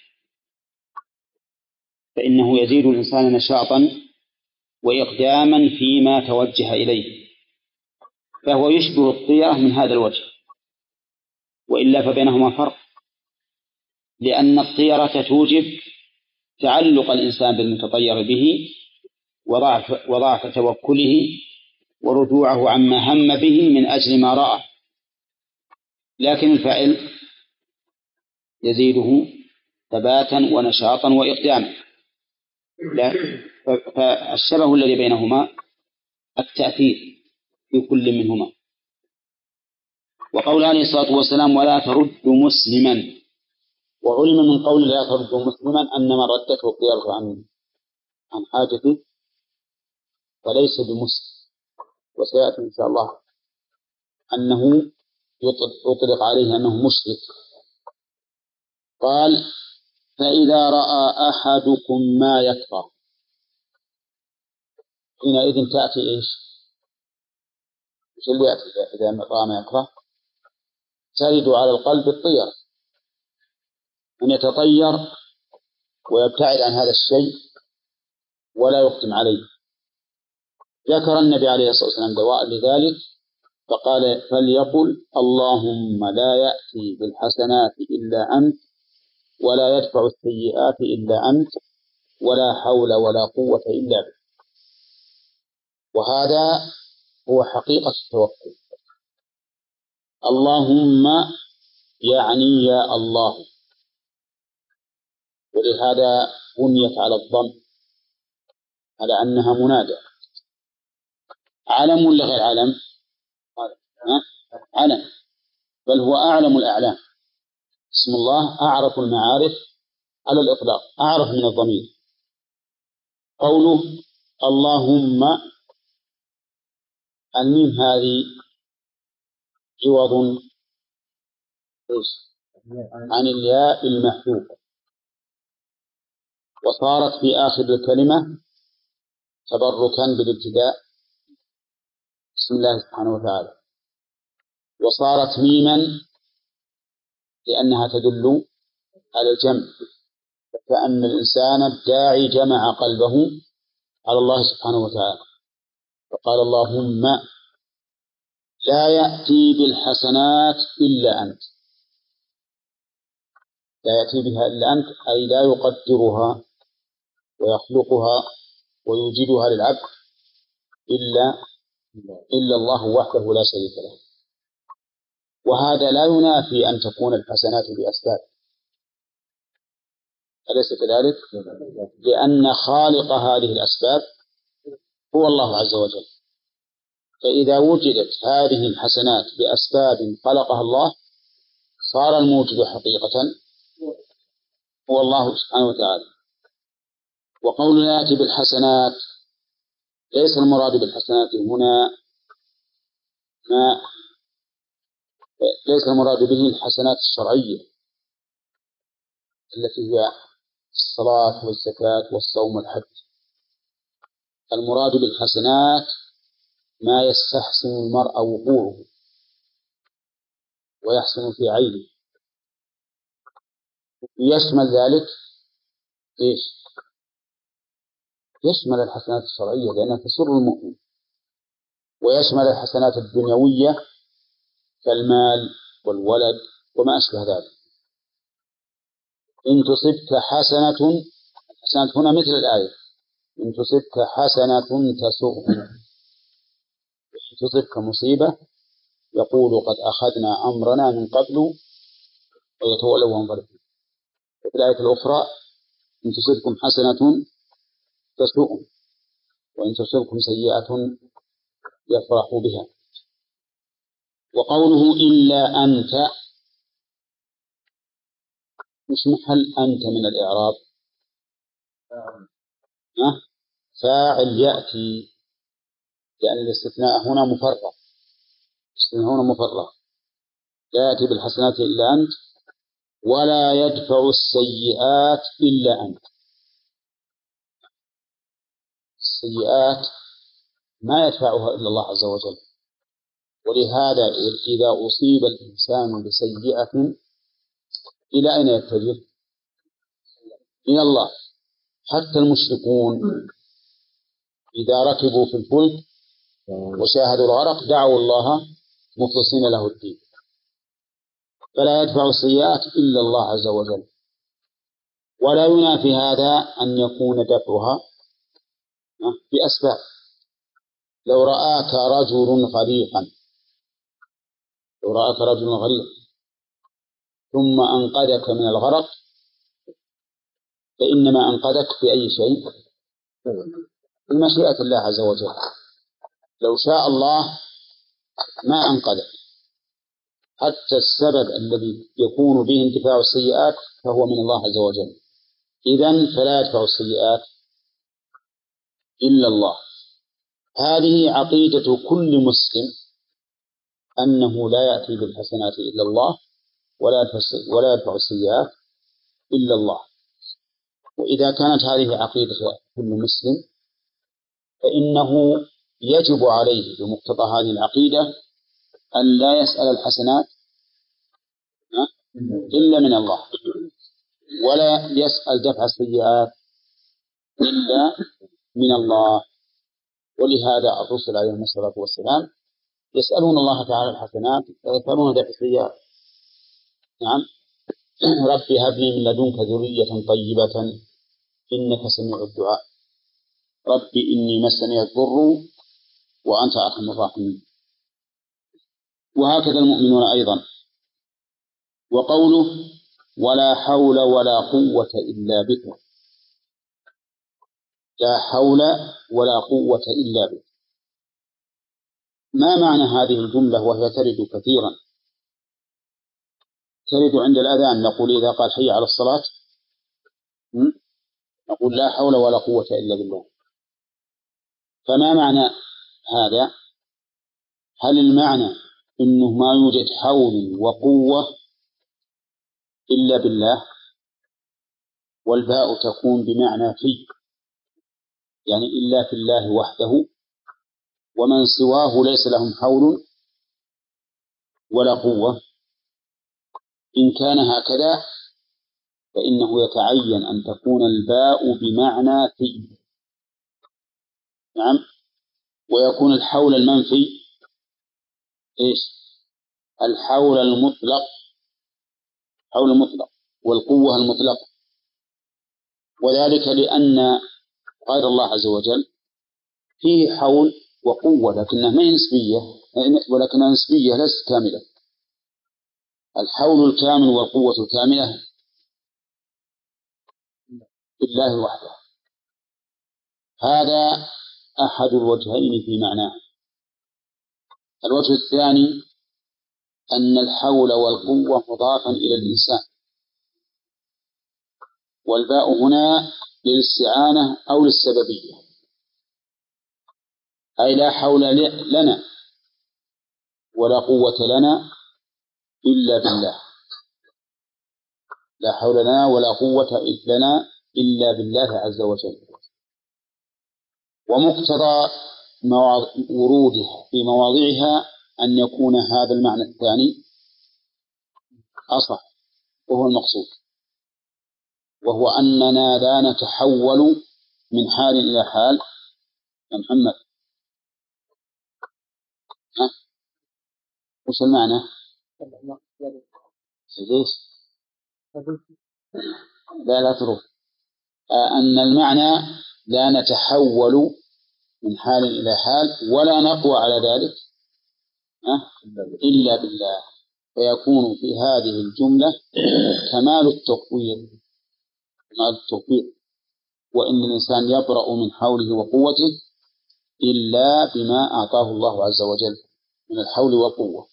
فإنه يزيد الإنسان نشاطا وإقداما فيما توجه إليه، فهو يشبه الطيرة من هذا الوجه، وإلا فبينهما فرق، لأن الطيرة توجب تعلق الإنسان بالمتطير به وضعف, وضعف توكله ورجوعه عما هم به من أجل ما رأى، لكن الفاعل يزيده ثباتا ونشاطا وإقداما. فالشبه الذي بينهما التأثير في كل منهما. وقول عليه الصلاة والسلام: ولا ترد مسلما، وعلم من قول لا ترد مسلما أن من ردته الطيرة عن عن حاجته فليس بمسلم، وسيأتي إن شاء الله أنه يطلق عليه أنه مشرك. قال: فإذا رأى أحدكم ما يكره، حينئذ تأتي إيش؟ إيش اللي يأتي إذا رأى ما يكره؟ ترد على القلب الطير، أن يتطير ويبتعد عن هذا الشيء ولا يقدم عليه. ذكر النبي عليه الصلاة والسلام دواء لذلك فقال: فليقل: اللهم لا يأتي بالحسنات إلا أنت ولا يدفع السيئات إلا أنت ولا حول ولا قوة إلا بك. وهذا هو حقيقة التوكل. اللهم يعني يا الله، ولهذا بنيت على الضم على أنها منادى. علم ولا غير علم؟ علم، بل هو أعلم الأعلام. اسم الله أعرف المعارف على الإطلاق، أعرف من الضمير. قوله اللهم، الميم هذه عوض عن الياء المحذوفة، وصارت في آخر الكلمة تبركا بالابتداء بسم الله سبحانه وتعالى، وصارت ميما لأنها تدل على الجمع، فكأن الإنسان الداعي جمع قلبه على الله سبحانه وتعالى، فقال اللهم لا يأتي بالحسنات إلا أنت. لا يأتي بها إلا أنت أي لا يقدرها ويخلقها ويوجدها للعبد إلا إلا الله وحده لا شريك له. وهذا لا ينافي أن تكون الحسنات بأسباب، أليس كذلك؟ لأن خالق هذه الأسباب هو الله عز وجل، فإذا وجدت هذه الحسنات بأسباب خلقها الله صار الموجد حقيقة هو الله سبحانه وتعالى. وقول لا يأتي بالحسنات ليس المراد بالحسنات هنا ما ليس المراد به الحسنات الشرعية التي هي الصلاة والزكاة والصوم والحج. المراد بالحسنات ما يستحسن المرء وقوعه ويحسن في عينه، يشمل ذلك إيش؟ يشمل الحسنات الشرعية لأنها تسر المؤمن، ويشمل الحسنات الدنيوية كالمال والولد وما أشبه ذلك. إن تصبك حسنة، الحسنات هنا مثل الآية، إن تصبك حسنة تسؤهم، إن تصبك مصيبة يقول قد أخذنا أمرنا من قبل ويتولوا وهم فرحون. وفي الآية الأخرى إن تصبكم حسنة تسؤهم وإن تصبكم سيئة يفرحوا بها. وقوله إلا أنت، مش محل أنت من الإعراب؟ أه؟ فاعل يأتي، لأن الاستثناء هنا مفرغ، الاستثناء هنا مفرغ. لا يأتي بالحسنات إلا أنت ولا يدفع السيئات إلا أنت. السيئات ما يدفعها إلا الله عز وجل، ولهذا إذا أصيب الإنسان بسيئة إلى أين يتجه؟ إلى الله. حتى المشركون إذا ركبوا في الفلك وشاهدوا الغرق دعوا الله مخلصين له الدين. فلا يدفع السيئات إلا الله عز وجل، ولا ينافي هذا أن يكون دفعها بأسباب. لو رآك رجل غريقا لو رآك رجل غريق ثم أنقذك من الغرق فإنما أنقذك بأي شيء؟ بمشيئة الله عز وجل. لو شاء الله ما أنقذك. حتى السبب الذي يكون به انتفاع السيئات فهو من الله عز وجل. إذن فلا يدفع السيئات إلا الله. هذه عقيدة كل مسلم، أنه لا يأتي بالحسنات إلا الله ولا يدفع السيئات إلا الله. وإذا كانت هذه عقيدة كل مسلم فإنه يجب عليه بمقتضى هذه العقيدة أن لا يسأل الحسنات إلا من الله، ولا يسأل دفع السيئات إلا من الله. ولهذا الرسل عليهم الصلاة والسلام يسألون الله تعالى الحسنات ويسألون دفع السيئات. نعم. رب هب لي من لدنك ذرية طيبة إنك سميع الدعاء، رب إني مسني الضر وأنت أرحم الراحمين. وهكذا المؤمنون أيضا. وقوله ولا حول ولا قوة إلا بك، لا حول ولا قوة إلا بك، ما معنى هذه الجملة وهي ترد كثيرا؟ ترد عند الأذان، نقول إذا قال حي على الصلاة نقول لا حول ولا قوة إلا بالله. فما معنى هذا؟ هل المعنى إنه ما يوجد حول وقوة إلا بالله؟ والباء تكون بمعنى في، يعني إلا في الله وحده، ومن سواه ليس لهم حول ولا قوة. إن كان هكذا فإنه يتعين أن تكون الباء بمعنى في، نعم، ويكون الحول المنفي إيش؟ الحول المطلق، حول المطلق والقوة المطلقة، وذلك لأن غير الله عز وجل فيه حول وقوة لكنها ما هي نسبية، ولكنها نسبية ليست كاملة. الحول الكامل والقوة الكاملة بالله وحده. هذا أحد الوجهين في معناه. الوجه الثاني أن الحول والقوة مضافا إلى الإنسان، والباء هنا للاستعانة أو للسببية، أي لا حول لنا ولا قوة لنا إلا بالله، لا حول لنا ولا قوة لنا إلا بالله عز وجل. ومقتضى ورودها في مواضعها أن يكون هذا المعنى الثاني أصح، وهو المقصود، وهو أننا لا نتحول من حال إلى حال. يا محمد، ها؟ وش المعنى؟ ليش؟ لا لا تروح. أن المعنى لا نتحول من حال إلى حال ولا نقوى على ذلك إلا بالله، فيكون في هذه الجملة كمال التقوير، كمال التقوير، وإن الإنسان يبرأ من حوله وقوته إلا بما أعطاه الله عز وجل من الحول والقوة.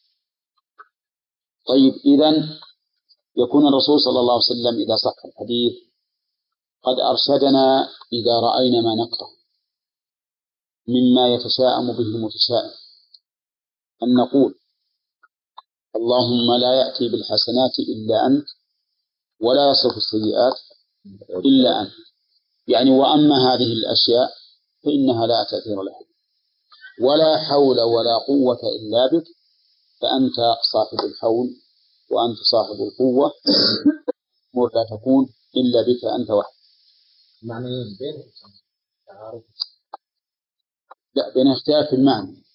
طيب، إذن يكون الرسول صلى الله عليه وسلم إذا صح الحديث قد أرشدنا إذا رأينا ما نكره مما يتشاءم به المتشائم أن نقول اللهم لا يأتي بالحسنات إلا أنت ولا يصرف السيئات إلا أنت، يعني وأما هذه الأشياء فإنها لا تأثير لها، ولا حول ولا قوة إلا بك، فأنت صاحب الحول وأنت صاحب القوة، ولا تكون إلا بك أنت وحدك. معنى بين تعارف؟ لا، بين اختلاف في المعنى.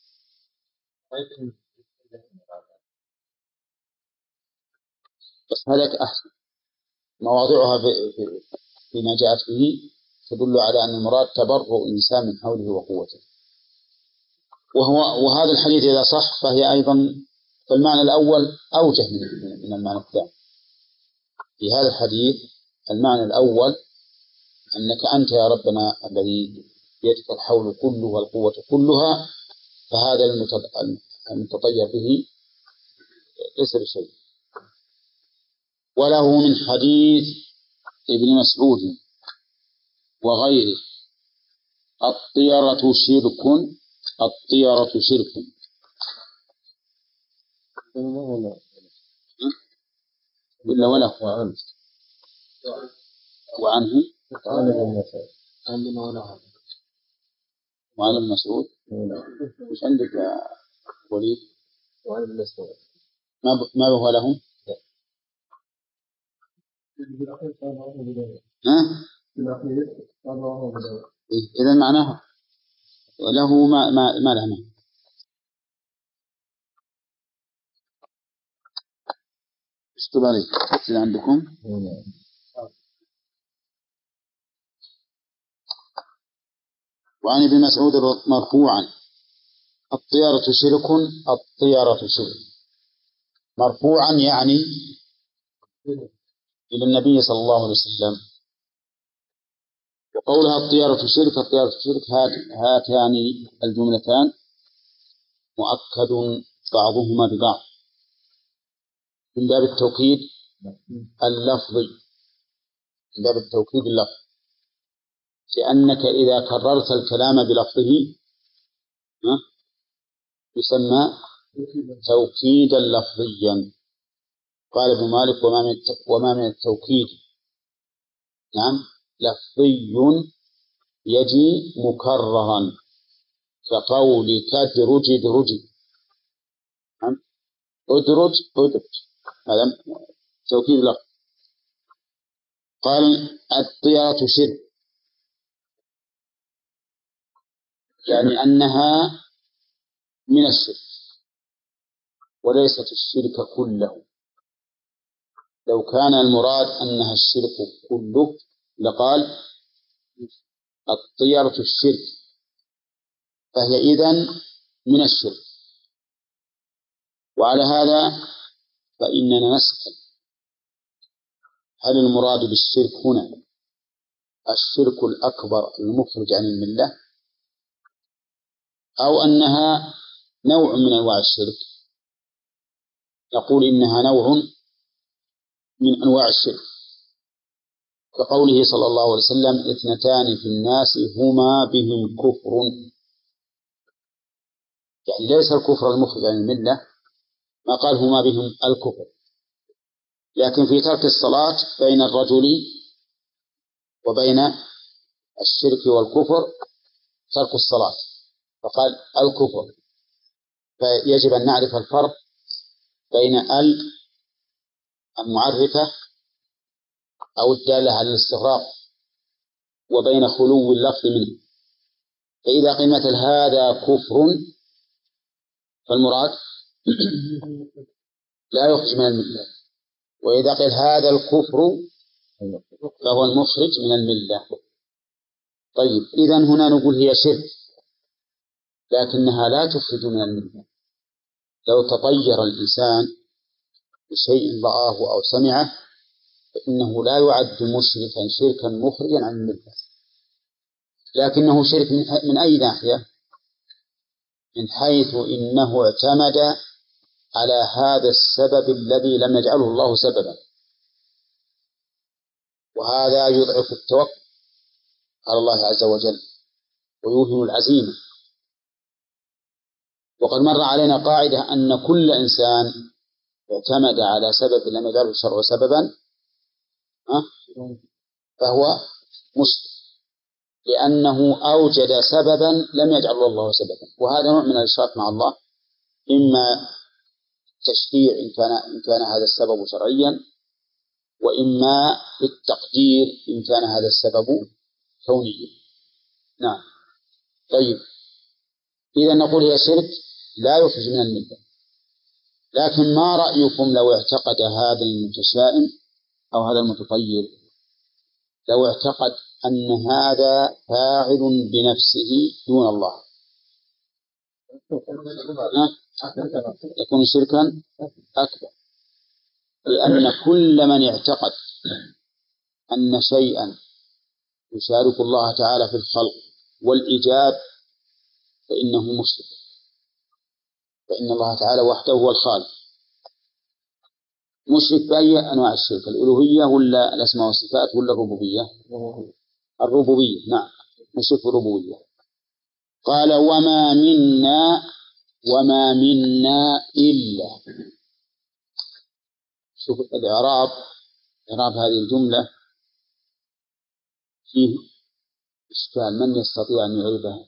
بس هذاك أحسن، مواضعها فيما جاءت به تدل على أن المراد تبرؤ الإنسان من حوله وقوته. وهو وهذا الحديث إذا صح فهي أيضا فالمعنى الأول أوجه من المعنى الثاني. في هذا الحديث المعنى الأول أنك أنت يا ربنا الذي يدك الحول كله والقوة كلها، فهذا المتطير به ليس بشيء. وله من حديث ابن مسعود وغيره الطيرة شرك، الطيرة شرك. ولا وله وعنه وعنه وعن ابن مسعود. مش عندك يا وليد؟ وعن ابن مسعود ما ما هو له؟ ها؟ إذا معناه له ما ما ما له منه. اشتب عليه تكتب عندكم. وعن ابن مسعود مرفوعا الطيرة شرك الطيرة شرك. مرفوعا يعني إلى النبي صلى الله عليه وسلم. وقولها الطيرة شرك الطيرة شرك هاتان الجملتان مؤكد بعضهما ببعض من باب التوكيد اللفظي، من باب التوكيد اللفظي، لأنك إذا كررت الكلام بلفظه يسمى توكيدا لفظيا. قال ابن مالك وما من وما من التوكيد نعم لفظي يجي مكررا كقولك ادرج ادرج نعم ادرج ادرج، هذا توكيد لفظ. قال الطيرة شرك يعني أنها من الشرك وليست الشرك كله. لو كان المراد أنها الشرك كله لقال الطيرة الشرك، فهي إذن من الشرك. وعلى هذا فإننا نسأل هل المراد بالشرك هنا الشرك الأكبر المخرج عن الملة أو أنها نوع من أنواع الشرك؟ نقول إنها نوع من أنواع الشرك، كقوله صلى الله عليه وسلم اثنتان في الناس هما بهم كفر، يعني ليس الكفر المخرج عن الملة، ما قال هما بهم الكفر، لكن في ترك الصلاة بين الرجل وبين الشرك والكفر ترك الصلاة فقال الكفر. فيجب أن نعرف الفرق بين ال المعرفة أو الدالة على الاستغراق وبين خلو اللفظ منه. فإذا قيل مثل هذا كفر فالمراد لا يخرج من الملة، وإذا قيل هذا الكفر فهو المخرج من الملة. طيب إذن هنا نقول هي شرك لكنها لا تخرج من الملة. لو تطير الإنسان بشيء رآه أو سمعه فإنه لا يعد مشركا شركا مخرجا عن الملة، لكنه شرك من أي ناحية؟ من حيث إنه اعتمد على هذا السبب الذي لم يجعله الله سببا، وهذا يضعف التوكل على الله عز وجل ويوهن العزيمة. وقد مر علينا قاعدة أن كل إنسان اعتمد على سبب لم يجعله الشرع سببا فهو مشرك، لأنه أوجد سببا لم يجعله الله سببا، وهذا نوع من الإشراك مع الله، إما تشريع إن كان إن كان هذا السبب شرعيا، وإما بالتقدير إن كان هذا السبب كونيا. نعم. طيب إذا نقول هي شرك لا يخرج من الملة، لكن ما رأيكم لو اعتقد هذا المتشائم أو هذا المتطير لو اعتقد أن هذا فاعل بنفسه دون الله يكون شركا أكبر، لأن كل من اعتقد أن شيئا يشارك الله تعالى في الخلق والإيجاد فإنه مشرك، فإن الله تعالى وحده هو الخالق. مشرك بأي أنواع الشرك؟ الألوهية ولا الأسماء والصفات ولا الربوبية؟ الربوبية. نعم مشرك الربوبية. قال وما منا وما منا إلا. شوف الإعراب، إعراب هذه الجملة فيه إشكال، من يستطيع أن يعربها؟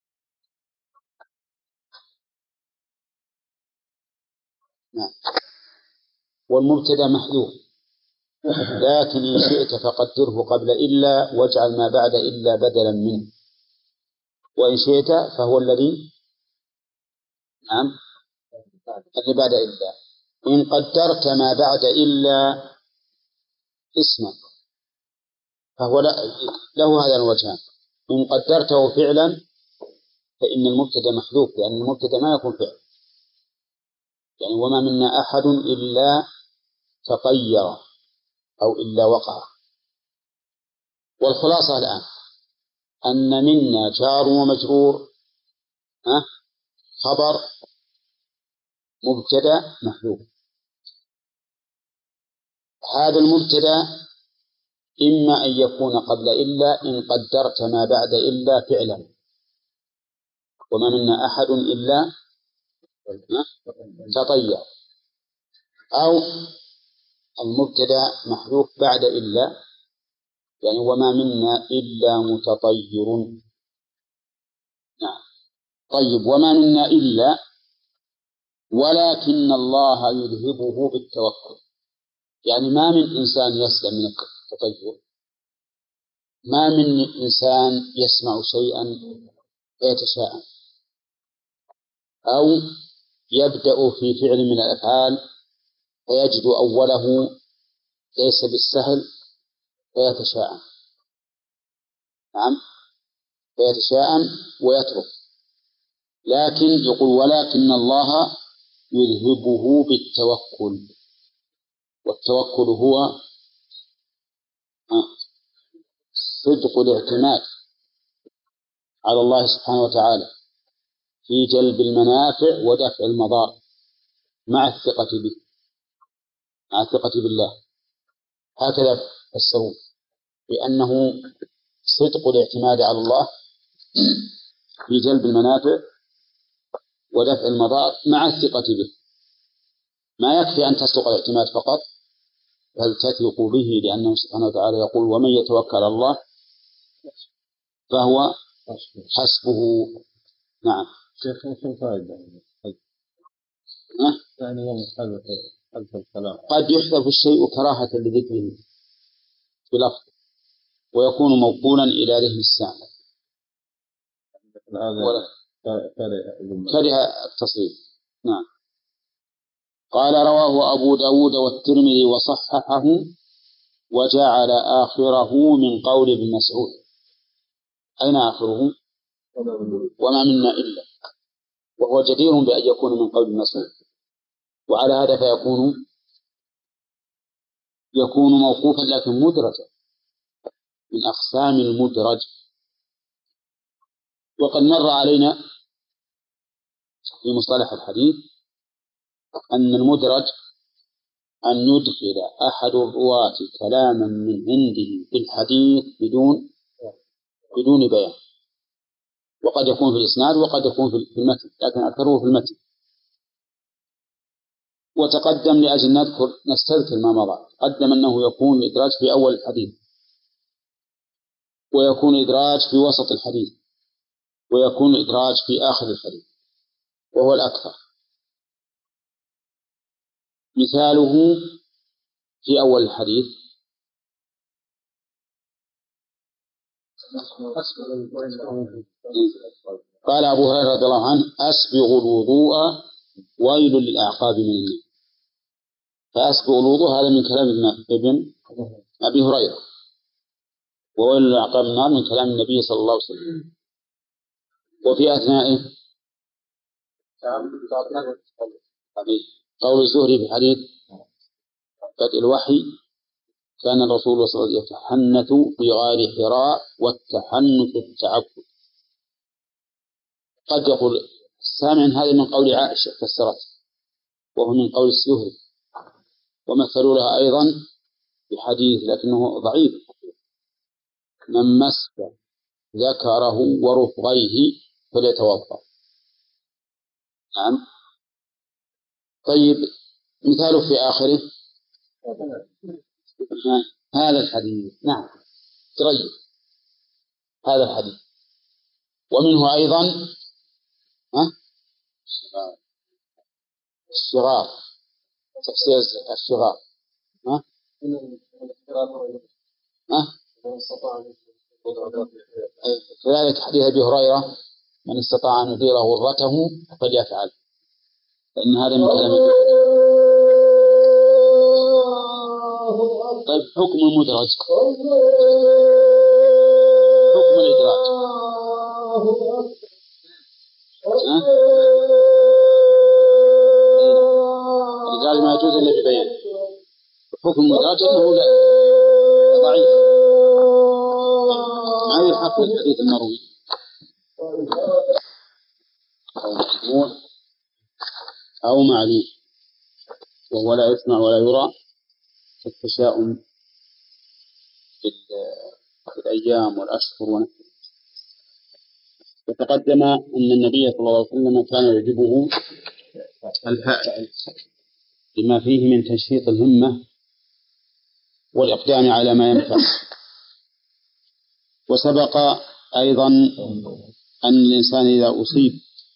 نعم. والمبتدأ محذوف، لكن إن شئت فقدره قبل إلا واجعل ما بعد إلا بدلا منه، وإن شئت فهو الذي نعم اللي بعد إلا. إن قدرت ما بعد إلا اسما فهو له هذا الوجهان. إن قدرته فعلا فإن المبتدأ محذوف، لأن المبتدأ ما يكون فعل، يعني وما منا أحد إلا تطير أو إلا وقع. والخلاصة الآن أن منا جار ومجرور خبر مبتدأ محذوف. هذا المبتدأ إما أن يكون قبل إلا إن قدرت ما بعد إلا فعلا، وما منا أحد إلا تطير، أو المبتدأ محذوف بعد إلا، يعني وما منا إلا متطير. نعم. طيب وما منا إلا ولكن الله يذهبه بالتوكل، يعني ما من إنسان يسلم من التطير، ما من إنسان يسمع شيئا فيتشاءم أو يبدأ في فعل من الأفعال فيجد أوله ليس بالسهل فيتشاءم. نعم، فيتشاءم ويترك، لكن يقول ولكن الله يذهبه بالتوكل. والتوكل هو صدق الاعتماد على الله سبحانه وتعالى في جلب المنافع ودفع المضار مع الثقة به، مع الثقة بالله. هكذا فسروه، لأنه صدق الاعتماد على الله في جلب المنافع ودفع المضار مع الثقة به. ما يكفي أن تصدق الاعتماد فقط، بل تثق به، لأنه سبحانه وتعالى يقول ومن يتوكل على الله فهو حسبه. نعم. شيخ ايش الفائدة؟ يعني يوم حذف الكلام قد يحذف الشيء كراهة لذكره بلفظ ويكون موصولا إلى ذهن السامع، كره التصريف. نعم. قال رواه أبو داود والترمذي وصححه وجعل آخره من قول ابن مسعود. أين آخره؟ وما منا إلا، وهو جدير بأن يكون من قول ابن مسعود، وعلى هذا فيكون يكون موقوفا لكن مدرجا من أقسام المدرج. وقد مر علينا في مصطلح الحديث أن المدرج أن يدخل أحد الرواة كلاما من عنده في الحديث بدون بدون بيان، وقد يكون في الإسناد وقد يكون في المتن، لكن أكثره في المتن. وتقدم لأجل نذكر نستذكر ما مضى، قدم أنه يكون إدراج في أول الحديث، ويكون إدراج في وسط الحديث، ويكون إدراج في آخر الحديث، وهو الأكثر. مثاله في أول الحديث قال أبو هريرة رضي الله عنه أسبغ الوضوء ويل للأعقاب من النار. فأسبغ الوضوء هذا من كلام ابن أبي هريرة، وويل للأعقاب من النار من كلام النبي صلى الله عليه وسلم. وفي أثنائه قول الزهري في حديث بدء الوحي كان الرسول صلى الله عليه وسلم يتحنث في غار حراء والتحنث التعبد. قد يقول السامع هذا من قول عائشة فسرت، وهو من قول الزهري، ومثلوا لها أيضا بحديث لكنه ضعيف من مسك ذكره ورفغيه فليتوضأ. نعم. طيب مثاله في آخره هذا الحديث. نعم تريد هذا الحديث. ومنه أيضا ها الشغار، تفسير الشغار. ها ها كذلك حديث أبي هريرة من استطاع أن يطيل غرته فليفعل، فإن هذا من كلام طيب حكم المدرج، حكم الإدراج ها؟ الإدراج ما يجوز إلا ببيان. حكم المدرج أنه لا ضعيف، ما يلحق بالحديث المروي أو مسموع أو معلوم، وهو لا يسمع ولا يرى كالتشاؤم في الأيام والأشهر ونحوه. وتقدم أن النبي صلى الله عليه وسلم كان يعجبه الفاعل لما فيه من تنشيط الهمة والإقدام على ما ينفع. وسبق أيضا أن الإنسان إذا أصيب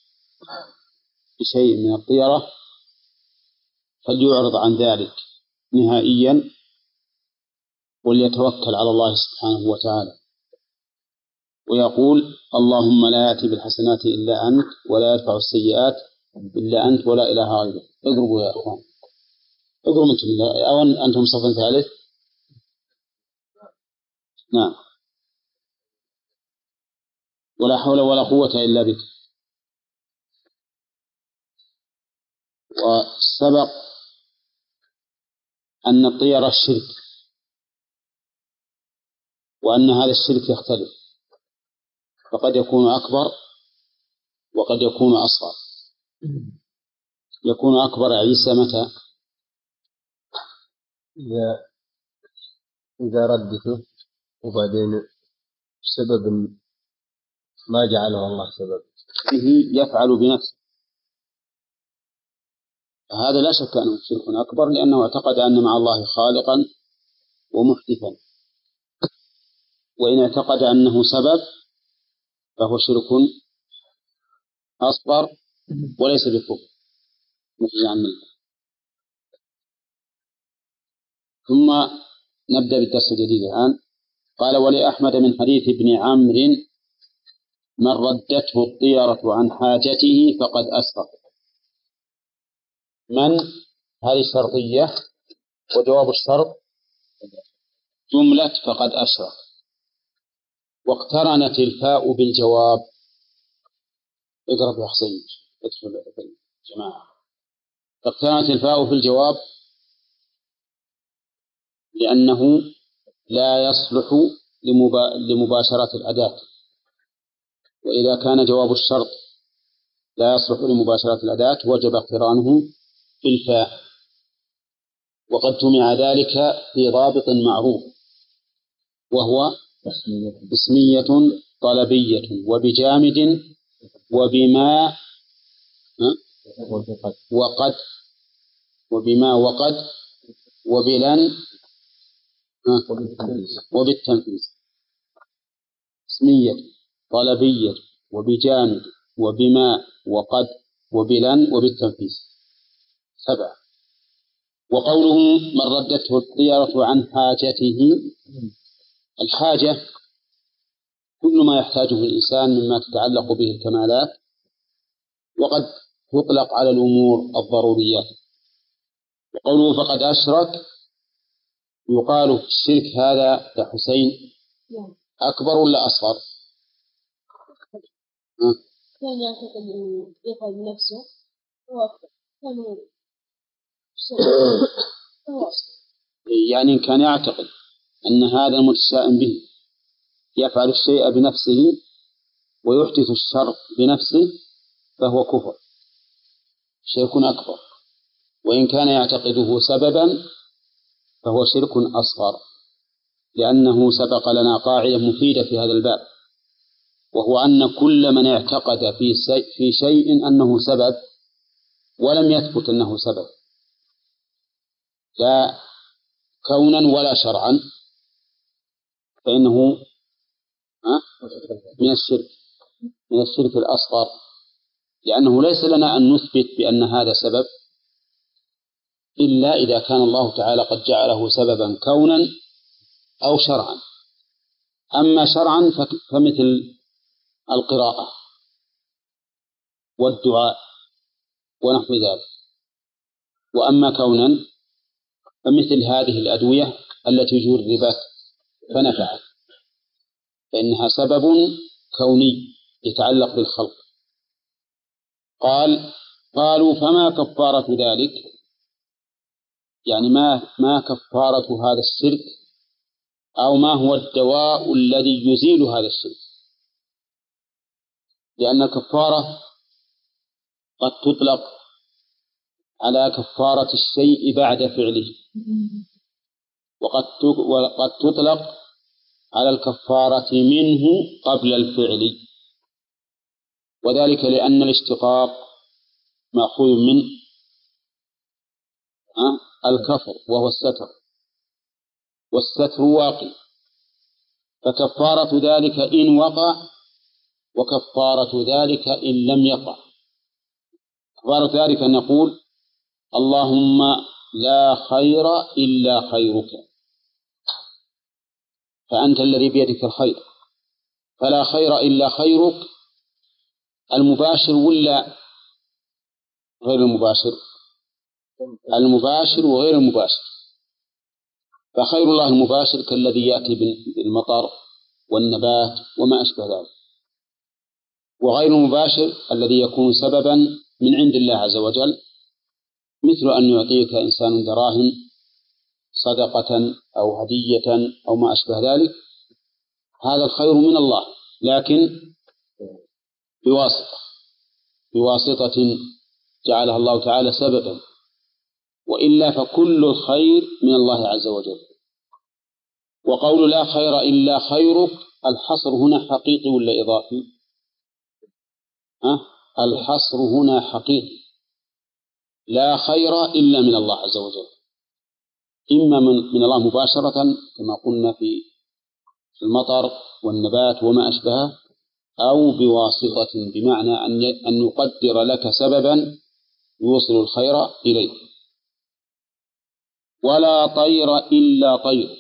بشيء من الطيرة فليعرض عن ذلك نهائيا وليتوكل على الله سبحانه وتعالى، ويقول اللهم لا يأتي بالحسنات إلا أنت ولا يدفع السيئات إلا أنت ولا إله غيرك. اضربوا يا أخوان، اضربوا أنتم، أو أنتم صف ثالث. نعم. ولا حول ولا قوة إلا بك. وسبق أن الطيرة الشرك، وأن هذا الشرك يختلف، فقد يكون أكبر وقد يكون أصغر. يكون أكبر عيسى متى؟ إذا إذا ردته وبعدين سبب ما جعله الله سبب به يفعل بنفسه، هذا لا شك أنه شرك أكبر، لأنه اعتقد أن مع الله خالقا ومحدثا. وإن اعتقد أنه سبب فهو شرك أصغر وليس بكفر مخرج عن الملة. ثم نبدأ بالدرس الجديد الآن. قال ولأحمد من حديث ابن عمرو من ردته الطيرة عن حاجته فقد أسرف. من هذه الشرطية، وجواب الشرط جملة فقد أشرف، واقترنت الفاء بالجواب. اقرب يا حسين، ادخل جماعة. اقترنت الفاء في الجواب لأنه لا يصلح لمباشرة الأداة، وإذا كان جواب الشرط لا يصلح لمباشرة الأداة وجب اقترانه بالفاء. وقد جمع ذلك في ضابط معروف، وهو اسمية طلبية وبجامد وبما وقد وبما وقد وبلن وبالتنفيذ. اسمية طلبية وبجامد وبما وقد وبلن وبالتنفيذ سبعة. وقوله من ردته الطيرة عن حاجته، الحاجة كل ما يحتاجه الإنسان مما تتعلق به الكمالات، وقد يطلق على الأمور الضروريات. وقوله فقد أشرك، يقال في الشرك هذا يا حسين أكبر ولا أصغر؟ كان يعتقد أنه يفعل بنفسه هو أكبر، كان يعني كان يعتقد أن هذا المتشائم به يفعل الشيء بنفسه ويحدث الشر بنفسه فهو كفر شرك أكبر. وإن كان يعتقده سببا فهو شرك أصغر، لأنه سبق لنا قاعدة مفيدة في هذا الباب، وهو أن كل من اعتقد في شيء أنه سبب ولم يثبت أنه سبب لا كونا ولا شرعا فإنه من الشرك من الشرك الأصغر، لأنه ليس لنا أن نثبت بأن هذا سبب إلا إذا كان الله تعالى قد جعله سببا كونا أو شرعا. أما شرعا فمثل القراءة والدعاء ونحو ذلك، وأما كونا فمثل هذه الأدوية التي جربت فنفعت، فإنها سبب كوني يتعلق بالخلق. قال قالوا فما كفارة ذلك؟ يعني ما ما كفارة هذا الشرك، أو ما هو الدواء الذي يزيل هذا الشرك؟ لأن الكفارة قد تطلق على كفارة الشيء بعد فعله، وقد وقد تطلق على الكفارة منه قبل الفعل، وذلك لأن الاشتقاق مأخوذ من الكفر وهو الستر، والستر واقع، فكفارة ذلك إن وقع وكفارة ذلك إن لم يقع. كفارة ذلك أن نقول اللهم لا خير إلا خيرك، فأنت الذي بيدك الخير، فلا خير إلا خيرك المباشر ولا غير المباشر؟ المباشر وغير المباشر. فخير الله المباشر كالذي يأتي بالمطر والنبات وما أشبه ذلك، وغير المباشر الذي يكون سببا من عند الله عز وجل، مثل أن يعطيك إنسان دراهم صدقة أو هدية أو ما أشبه ذلك، هذا الخير من الله لكن بواسطة بواسطة جعلها الله تعالى سببا، وإلا فكل الخير من الله عز وجل. وقول لا خير إلا خيرك، الحصر هنا حقيقي ولا إضافي؟ أه؟ الحصر هنا حقيقي، لا خير إلا من الله عز وجل، إما من, من الله مباشرة كما قلنا في المطر والنبات وما أشبهه، أو بواسطة بمعنى أن يقدر لك سببا يوصل الخير إليك. ولا طير إلا طير،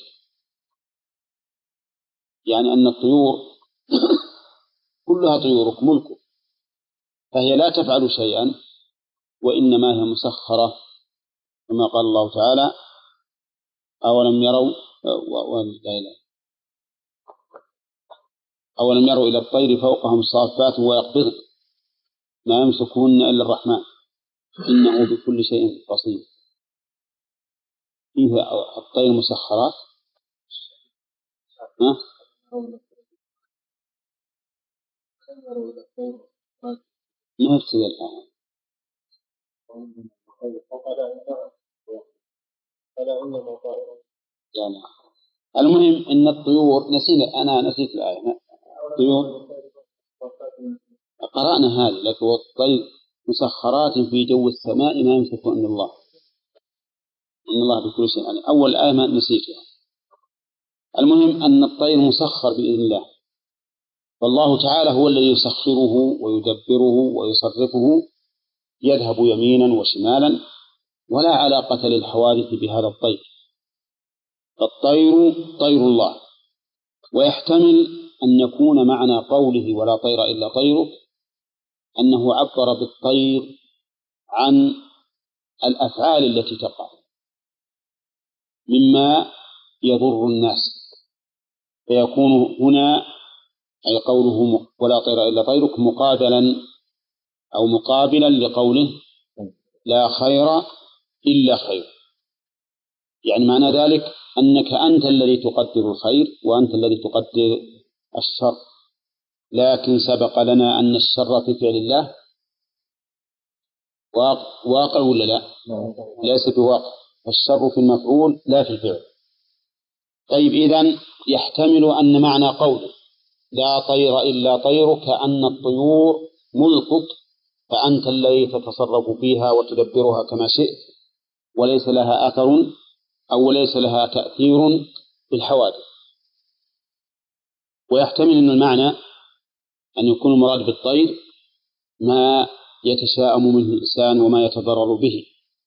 يعني أن الطيور كلها طيورك ملكك، فهي لا تفعل شيئا وإنما هي مسخرة، كما قال الله تعالى أولم يروا أولم يروا إلى الطير فوقهم صافات ويقبضن ما يمسكهن إلا الرحمن إنه بكل شيء بصير. فيه الطير مسخرات ها؟ ما يفسد الآن. يعني المهم إن الطيور نسينا، أنا نسيت الآية. الطيور قرأنا هذه، لكن الطير مسخرات في جو السماء ما يمسك إلا الله، إن الله بكل شيء عليم. أول آية ما نسيتها. المهم أن الطير مسخر بإذن الله، فالله تعالى هو الذي يسخره ويدبره ويصرفه، يذهب يمينا وشمالا، ولا علاقة للحوادث بهذا الطير. الطير طير الله. ويحتمل أن يكون معنى قوله ولا طير إلا طيرك أنه عبر بالطير عن الأفعال التي تقع مما يضر الناس، فيكون هنا أي قوله ولا طير إلا طيرك مقابلا أو مقابلا لقوله لا خير إلا خير، يعني معنى ذلك أنك أنت الذي تقدر الخير وأنت الذي تقدر الشر، لكن سبق لنا أن الشر في فعل الله واقع ولا لا؟ ليس بواقع، الشر في المفعول لا في الفعل. طيب إذن يحتمل أن معنى قوله لا طير إلا طيرك أن الطيور ملكك، فأنت الذي تتصرف فيها وتدبرها كما شئت، وليس لها أثر أو ليس لها تأثير في الحوادث. ويحتمل أن المعنى أن يكون المراد بالطير ما يتشاءم منه الإنسان وما يتضرر به،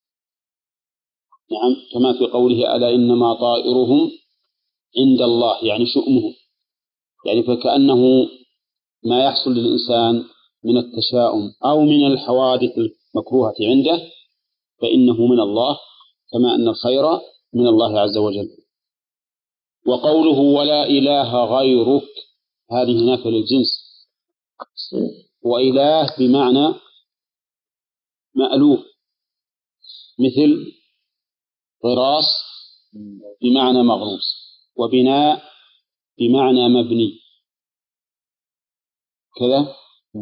نعم، كما في قوله ألا إنما طائرهم عند الله، يعني شؤمهم، يعني فكأنه ما يحصل للإنسان من التشاؤم أو من الحوادث المكروهة عنده فإنه من الله، كما أن الخير من الله عز وجل. وقوله ولا إله غيرك هذه نافية للجنس، وإله بمعنى مألوف، مثل غراس بمعنى مغروس، وبناء بمعنى مبني كذا،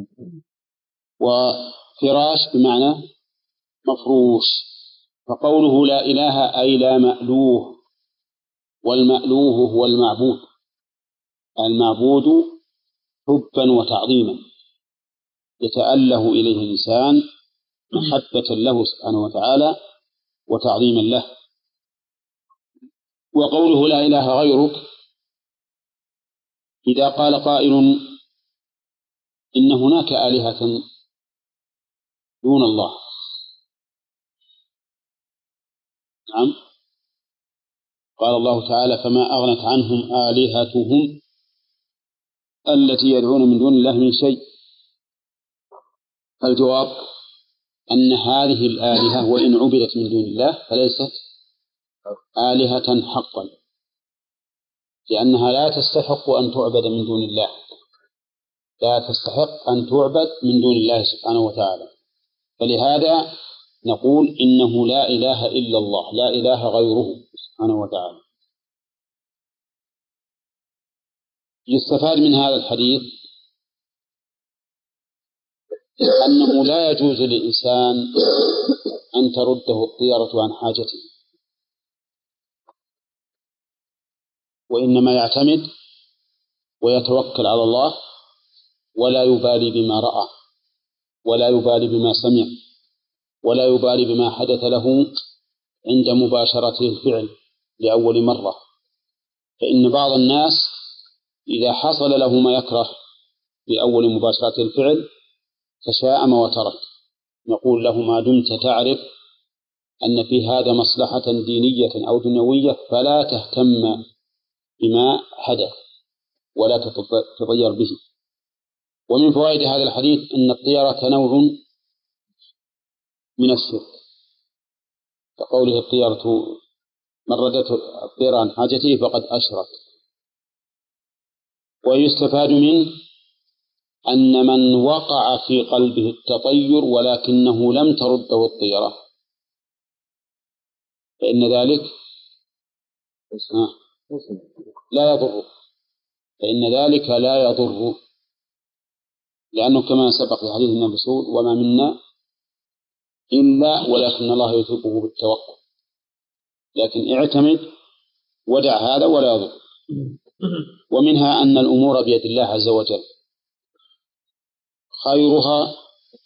وفراش بمعنى مفروش. فقوله لا إله أي لا مألوه، والمألوه هو المعبود، المعبود حبا وتعظيما يتأله إليه الإنسان محبة له سبحانه وتعالى وتعظيما له. وقوله لا إله غيرك إذا قال قائل إن هناك آلهة دون الله، نعم، قال الله تعالى فما أغنت عنهم آلهتهم التي يدعون من دون الله من شيء. الجواب أن هذه الآلهة وإن عبدت من دون الله فليست آلهة حقا، لأنها لا تستحق أن تعبد من دون الله، لا تستحق أن تعبد من دون الله سبحانه وتعالى. فلهذا نقول إنه لا إله إلا الله، لا إله غيره سبحانه وتعالى. يستفاد من هذا الحديث أنه لا يجوز للإنسان أن ترده الطيرة عن حاجته، وإنما يعتمد ويتوكل على الله، ولا يبالي بما رأى، ولا يبالي بما سمع، ولا يبالي بما حدث له عند مباشرته الفعل لأول مرة. فإن بعض الناس إذا حصل له ما يكره لأول مباشرة الفعل تشاءم وترك. نقول له ما دمت تعرف أن في هذا مصلحة دينية أو دنيوية فلا تهتم بما حدث ولا تتضير به. ومن فوائد هذا الحديث أن الطيرة نوع من الشرك، كقوله الطيرة من ردته الطيرة عن حاجته فقد أشرك. ويستفاد منه أن من وقع في قلبه التطير ولكنه لم ترده الطيرة فإن ذلك لا يضر، فإن ذلك لا يضر، لأنه كما سبق في حديث النبي صلى الله عليه وسلم وما منا إلا ولكن الله يثيبه بالتوكل، لكن اعتمد ودع هذا ولا يضر. ومنها أن الأمور بيد الله عز وجل، خيرها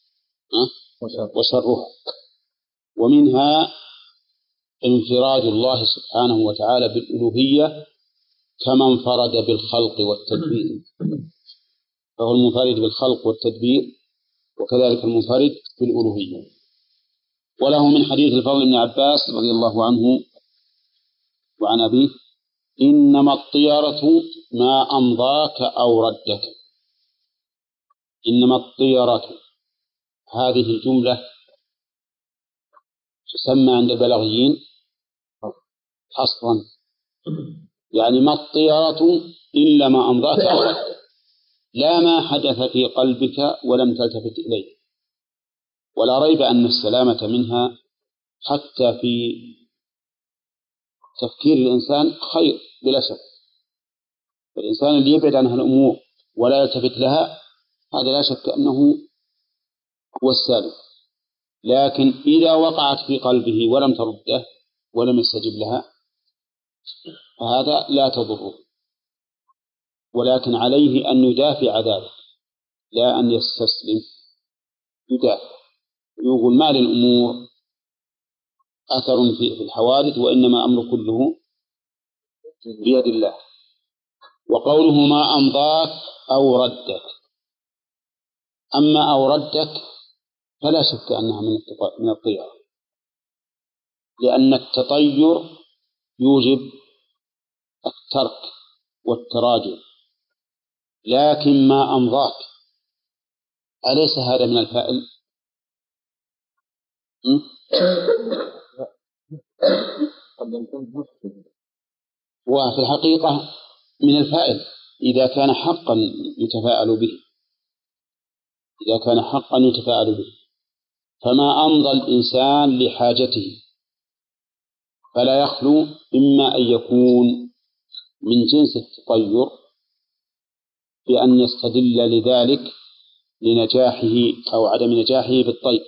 وشرها. ومنها انفراد الله سبحانه وتعالى بالألوهية كما انفرد بالخلق والتدبير، فهو المنفرد بالخلق والتدبير وكذلك المنفرد بالألوهية. وله من حديث الفضل بن عباس رضي الله عنه وعن أبيه إنما الطيرة ما أمضاك أو ردك. إنما الطيرة هذه الجملة تسمى عند البلاغيين حصرا، يعني ما الطيرة إلا ما أمضاك أو ردك، لا ما حدث في قلبك ولم تلتفت إليه. ولا ريب أن السلامة منها حتى في تفكير الإنسان خير بلا شك. الإنسان اللي يبعد عنها الأمور ولا يلتفت لها هذا لا شك أنه هو السالم، لكن إذا وقعت في قلبه ولم ترده ولم يستجب لها فهذا لا تضره، ولكن عليه أن يدافع ذلك لا أن يستسلم، يدافع يقول ما للأمور أثر في الحوادث وإنما أمر كله بيد الله. وقوله ما أمضاك أو ردك، أما أو ردك فلا شك أنها من الطيرة، لأن التطير يوجب الترك والتراجع، لكن ما أمضاك أليس هذا من الفائل؟ وفي الحقيقة من الفائل إذا كان حقا يتفاءل به، إذا كان حقا يتفاءل به، فما أمضى الإنسان لحاجته فلا يخلو إما أن يكون من جنس التطير بأن يستدل لذلك لنجاحه أو عدم نجاحه بالطير،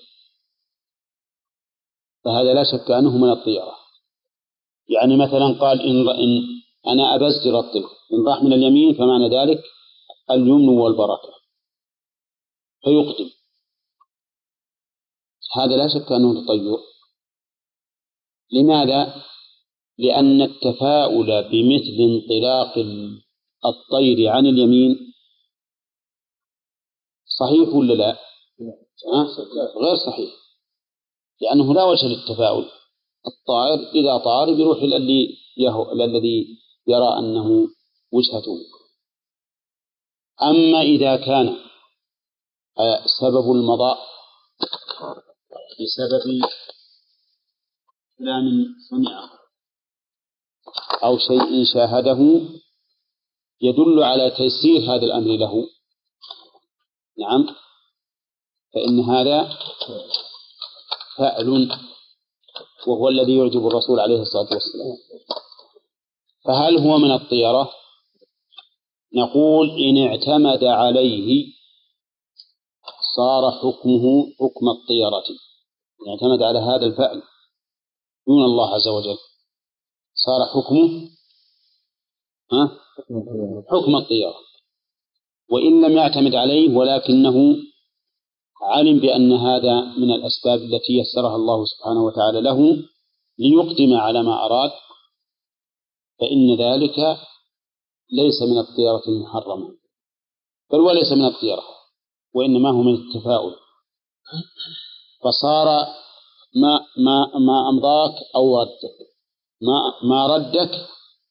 فهذا لا شك أنه من الطيرة. يعني مثلا قال إن, إن أنا أبزر الطير، إن راح من اليمين فمعنى ذلك اليمن والبركة فيقدم، هذا لا شك أنه تطير. لماذا؟ لأن التفاؤل بمثل انطلاق الطير عن اليمين صحيح ولا لا؟ غير صحيح، لأنه لا وجه للتفاؤل. الطائر إذا طار بيروح إلى الذي يرى أنه وجهته. أما إذا كان سبب المضاء بسبب فلان صنعه أو شيء شاهده يدل على تيسير هذا الأمر له، نعم، فإن هذا فأل، وهو الذي يعجب الرسول عليه الصلاة والسلام. فهل هو من الطيرة؟ نقول إن اعتمد عليه صار حكمه حكم الطيرة، إن اعتمد على هذا الفأل دون الله عز وجل صار حكمه ها؟ حكم الطيرة. وإن لم يعتمد عليه ولكنه علم بأن هذا من الأسباب التي يسرها الله سبحانه وتعالى له ليقدم على ما أراد، فإن ذلك ليس من الطيرة المحرمة، بل وليس من الطيرة، وإنما هو من التفاؤل. فصار ما ما ما أمضاك أو ردك، ما ما ردك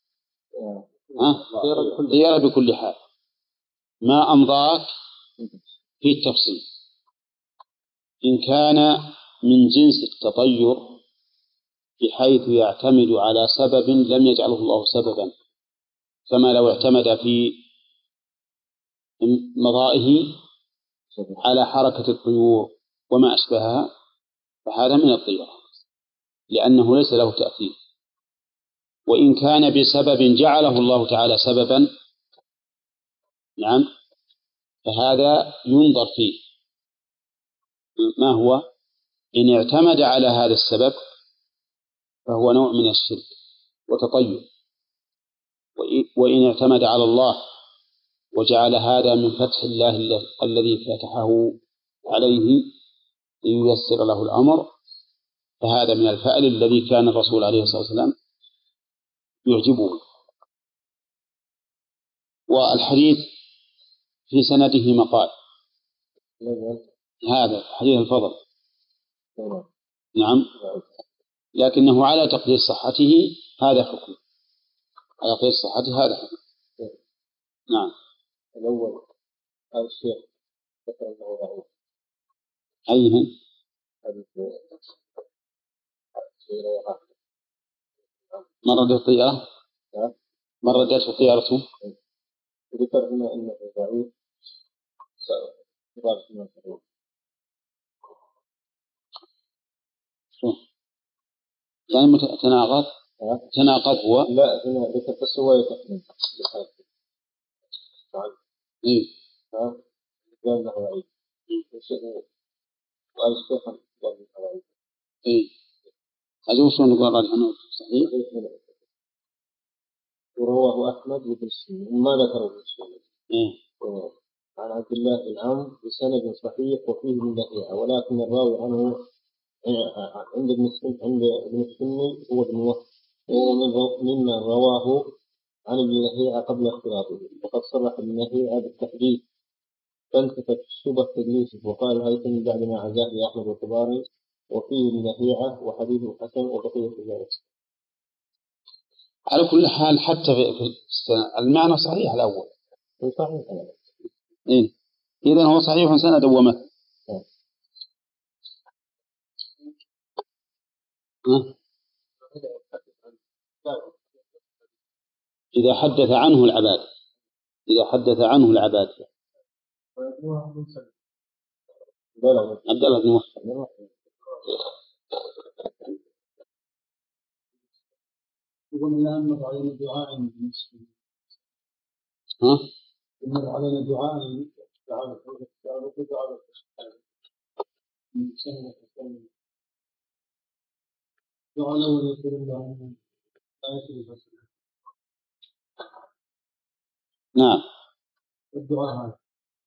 طيرة بكل حال، ما أمضاك في التفصيل. إن كان من جنس التطير بحيث يعتمد على سبب لم يجعله الله سببا، كما لو اعتمد في مضائه على حركة الطيور وما أشبهها، فهذا من الطيرة لأنه ليس له تأثير. وإن كان بسبب جعله الله تعالى سببا، نعم، فهذا ينظر فيه ما هو. إن اعتمد على هذا السبب فهو نوع من الشرك وتطير، وإن اعتمد على الله وجعل هذا من فتح الله الذي فتحه عليه لييسر له الأمر، فهذا من الفأل الذي كان الرسول عليه الصلاة والسلام يعجبه. والحديث في سنده مقال، هذا حديث الفضل، نعم، لكنه على تقدير صحته هذا حكم، على تقدير صحته هذا حكم. نعم. الأول هذا الشيخ ذكر أنه ضعيف. أيهن؟ مرة ردت طيارة؟ مرة ردت طيارته؟ ذكر هنا أنه ضعيف. يعني متناقض؟ تناقض هو؟ لا، هنا ذكر بس هو يتقدم. إيه. ها؟ قال له ضعيف. قال الشيخ قال له ضعيف. إيه. هذا وش نقول راجع عنه صحيح؟ ورواه أحمد وابن السنة، ما ذكره ابن السنة. إيه. عن عبد الله بن عمرو بسند صحيح وفيه من دقيقة، ولكن الراوي عنه عند ابن السني عند ابن السني هو ابن وهب، وهو ممن رواه عن ابن لهيعة قبل اختلاطه، وقد صرح ابن لهيعة بالتحديث فانتفت شبه تدليسه، وقال الهيثمي بعد ما عزاه لأحمد الطبراني وفيه ابن لهيعة وحديث حسن وبقية ذلك. على كل حال حتى في المعنى صحيح الأول. صحيح. إيه. إذن هو صحيح سند ومثل. إذا حدث عنه العباد إذا حدث عنه العباد عبد الله بن وهب. يقول الآن مر علينا دعاء بالنسبة ها؟ مر علينا دعاء دعاء دعاء دعاء من سنة سنة دعاء الأول يقول الله آية الفصل. نعم. الدعاء هذا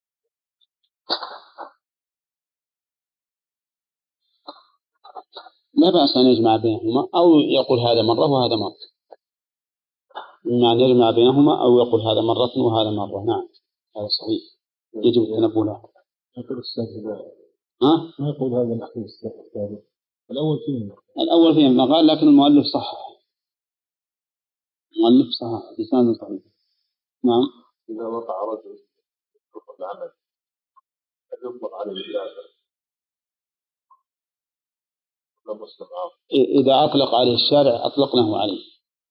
لا بأس أن يجمع بينهما أو يقول هذا مرة وهذا مرة، إما أن يجمع بينهما أو يقول هذا مرة وهذا مرة. نعم هذا صحيح، يجب التنبه له. يقول السادس ها؟ ما يقول هذا الأخير السادس الأول فيه الأول فيه ما قال، لكن المؤلف صح المؤلف صح لسان صحيح. نعم. إذا وقع رجل يطلق العمل يطلق عليه الإجازة إذا أطلق عليه الشارع أطلقناه عليه.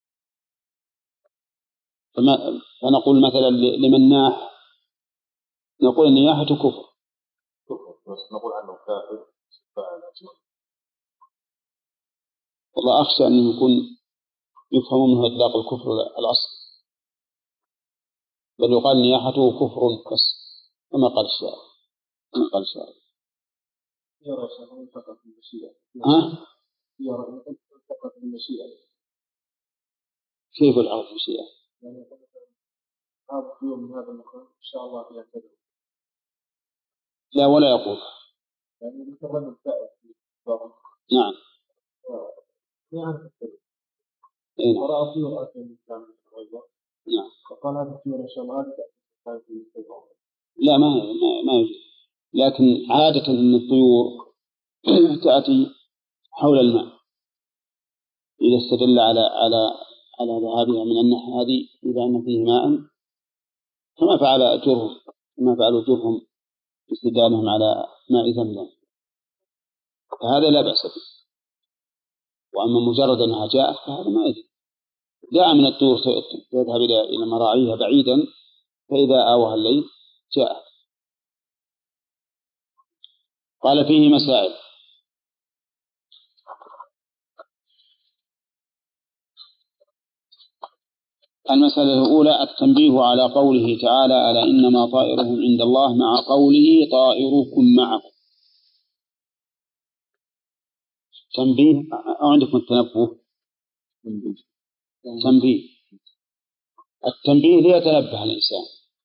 فما فنقول مثلا لمن ناح نقول النياحة كفر، بس نقول عنه كافر. والله أخشى أن يكون يفهم منه إطلاق الكفر الأصل، بل يقال نياحته كفر بس كما قال الشارع كما قال الشارع. يرى شيء فقط المشيئة. ها؟ يرى فقط المشيئة. كيف العرض المشيئة؟ يعني هذا يوم من هذا المكان إن شاء الله فيها كذا. لا ولا يقول. يعني مثلا الدائم. نعم. يعني إيه. ورأى فيه رأى الإنسان الغيبة. نعم. فقال هذا فيه رشامات كان في الغيبة. لا ما ما ما يوجد، لكن عادة أن الطيور تأتي حول الماء إذا استدل على على على ذهابها من الناحية هذه إذا أن فيه ماء، كما فعل جرهم كما فعلوا جرهم استدلالهم على ماء زمزم، فهذا لا بأس به. وأما مجرد أنها جاءت فهذا ما يجب. جاء من الطيور تذهب إلى إلى مراعيها بعيدا، فإذا آوها الليل جاءت. قال فيه مسائل. المسألة الأولى التنبيه على قوله تعالى ألا إنما طائرهم عند الله مع قوله طائركم معكم. تنبيه أو عندكم التنبه؟ تنبيه. التنبيه ليتنبه الإنسان،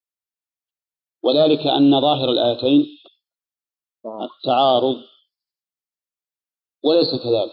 وذلك أن ظاهر الآيتين التعارض وليس كذلك.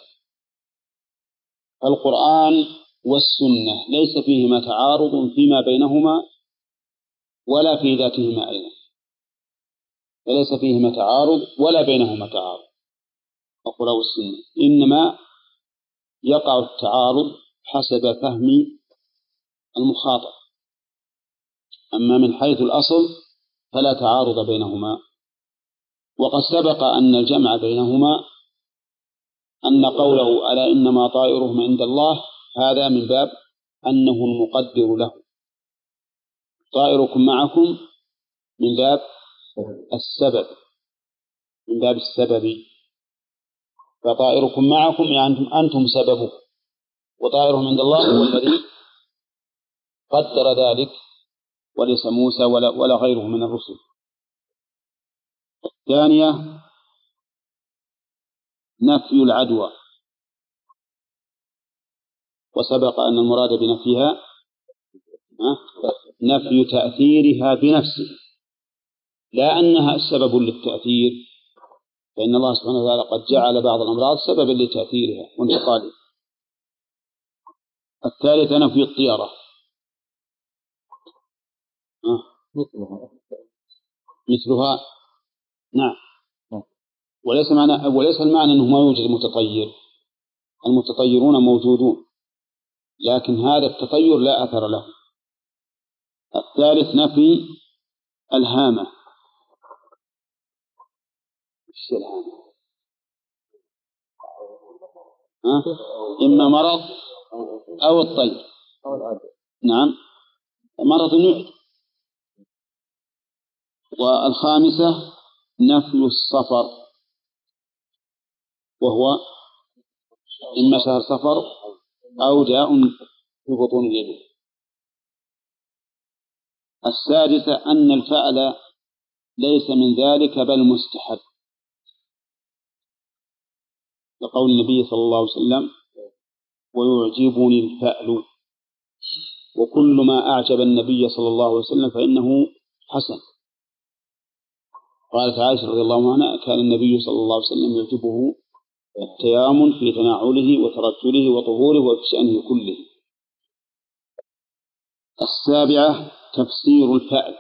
القرآن والسنة ليس فيهما تعارض فيما بينهما ولا في ذاتهما أيضا، فليس فيهما تعارض ولا بينهما تعارض القرآن والسنة، إنما يقع التعارض حسب فهم المخاطب. أما من حيث الأصل فلا تعارض بينهما. وقد سبق أن الجمع بينهما أن قوله ألا إنما طائرهم عند الله هذا من باب أنه المقدر له، طائركم معكم من باب السبب من باب السبب فطائركم معكم يعني أنتم سببه، وطائرهم عند الله هو الذي قدر ذلك وليس موسى ولا, ولا غيره من الرسل. الثانية نفي العدوى، وسبق أن المراد بنفيها نفي تأثيرها بنفسه لا أنها سبب للتأثير، فإن الله سبحانه وتعالى قد جعل بعض الأمراض سببا لتأثيرها وانتقالها. الثالثة نفي الطيرة مثلها. نعم. وليس معنى وليس المعنى أنه ما يوجد متطير، المتطيرون موجودون لكن هذا التطير لا أثر له. الثالث نفي الهامة. ايش الهامة؟ ها؟ إما مرض أو الطير. نعم مرض يعدي. والخامسة نفل الصفر، وهو إما شهر صفر أو داء في بطون الإبل. السادسة أن الفعل ليس من ذلك بل مستحب، لقول النبي صلى الله عليه وسلم: ويعجبني الفأل. وكل ما أعجب النبي صلى الله عليه وسلم فإنه حسن. قالت عائشة رضي الله عنها: كان النبي صلى الله عليه وسلم يعجبه التيامن في تناعله وترجله وطهوره وفي شأنه كله. السابعة تفسير الفأل،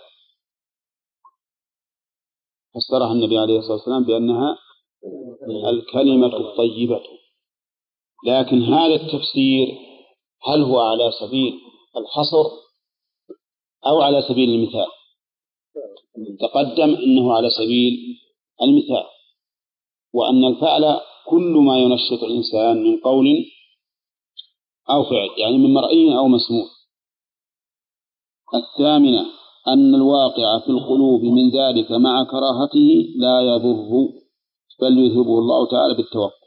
فسرها النبي عليه الصلاة والسلام بأنها الكلمة الطيبة. لكن هذا التفسير هل هو على سبيل الحصر أو على سبيل المثال؟ تقدم أنه على سبيل المثال، وأن الفعل كل ما ينشط الإنسان من قول أو فعل، يعني من مرئي أو مسموع. الثامنة أن الواقع في القلوب من ذلك مع كراهته لا يضر، بل يذهبه الله تعالى بالتوكل.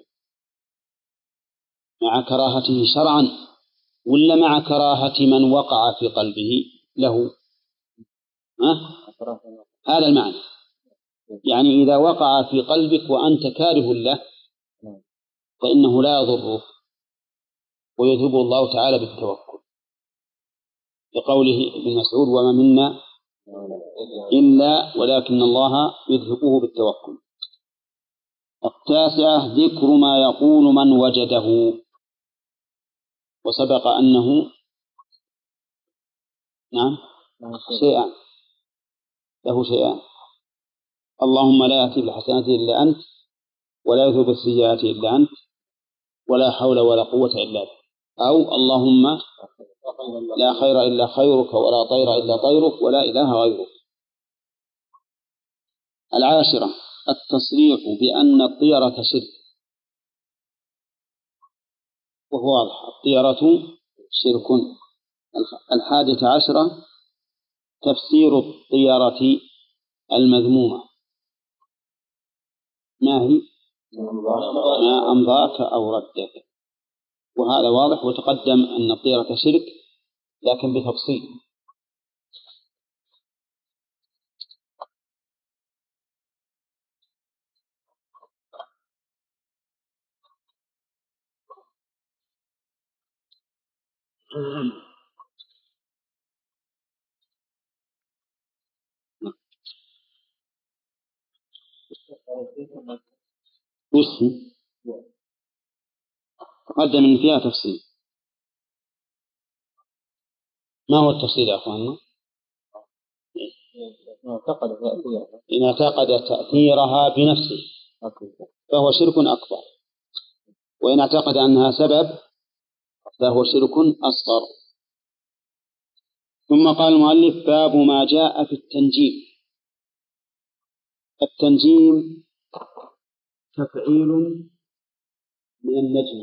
مع كراهته شرعا ولا مع كراهة من وقع في قلبه له؟ ها؟ هذا المعنى. يعني إذا وقع في قلبك وأنت كاره له فإنه لا يضره، ويذهبه الله تعالى بالتوكل، لقوله ابن مسعود: وما منا إلا ولكن الله يذهبه بالتوكل. التاسعة ذكر ما يقول من وجده، وسبق أنه نعم شيئان، له شيئان: اللهم لا يأتي بالحسنات إلا أنت، ولا يذهب السيئات إلا أنت، ولا حول ولا قوة إلا بك، أو اللهم لا خير إلا خيرك، ولا طير إلا طيرك، ولا إله غيرك. العاشرة التصريح بأن الطيرة شرك، وهو واضح: الطيرة شرك. الحادية عشرة تفسير الطيرة المذمومة، ما هي؟ ما أمضاك أو ردك. وهذا واضح، وتقدم أن الطيرة شرك لكن بتفصيل. وش تقدم أن فيها تفصيل. ما هو التفصيل يا أخواننا؟ إن اعتقد تأثيرها بنفسه فهو شرك أكبر، وإن اعتقد أنها سبب فهو شرك أصغر. ثم قال المؤلف: باب ما جاء في التنجيم. التنجيم تفعيل من النجم،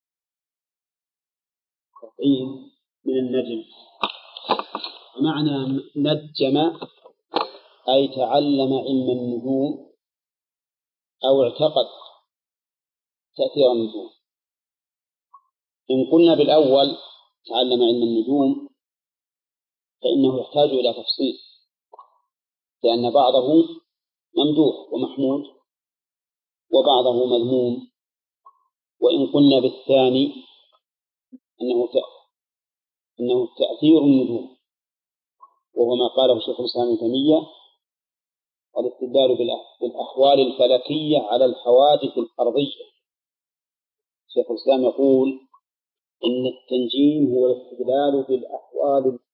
تفعيل من النجم. ومعنى نجم أي تعلم علم النجوم أو اعتقد تأثير النجوم. إن قلنا بالأول تعلم علم النجوم فإنه يحتاج إلى تفصيل، لأن بعضه ممدوح ومحمود وبعضه مذموم. وإن قلنا بالثاني أنه أنه تأثير النجوم، وهو ما قاله شيخ الإسلام ابن تيمية: الاستدلال بالأحوال الفلكية على الحوادث الأرضية. شيخ الإسلام يقول إن التنجيم هو الاستدلال بالأحوال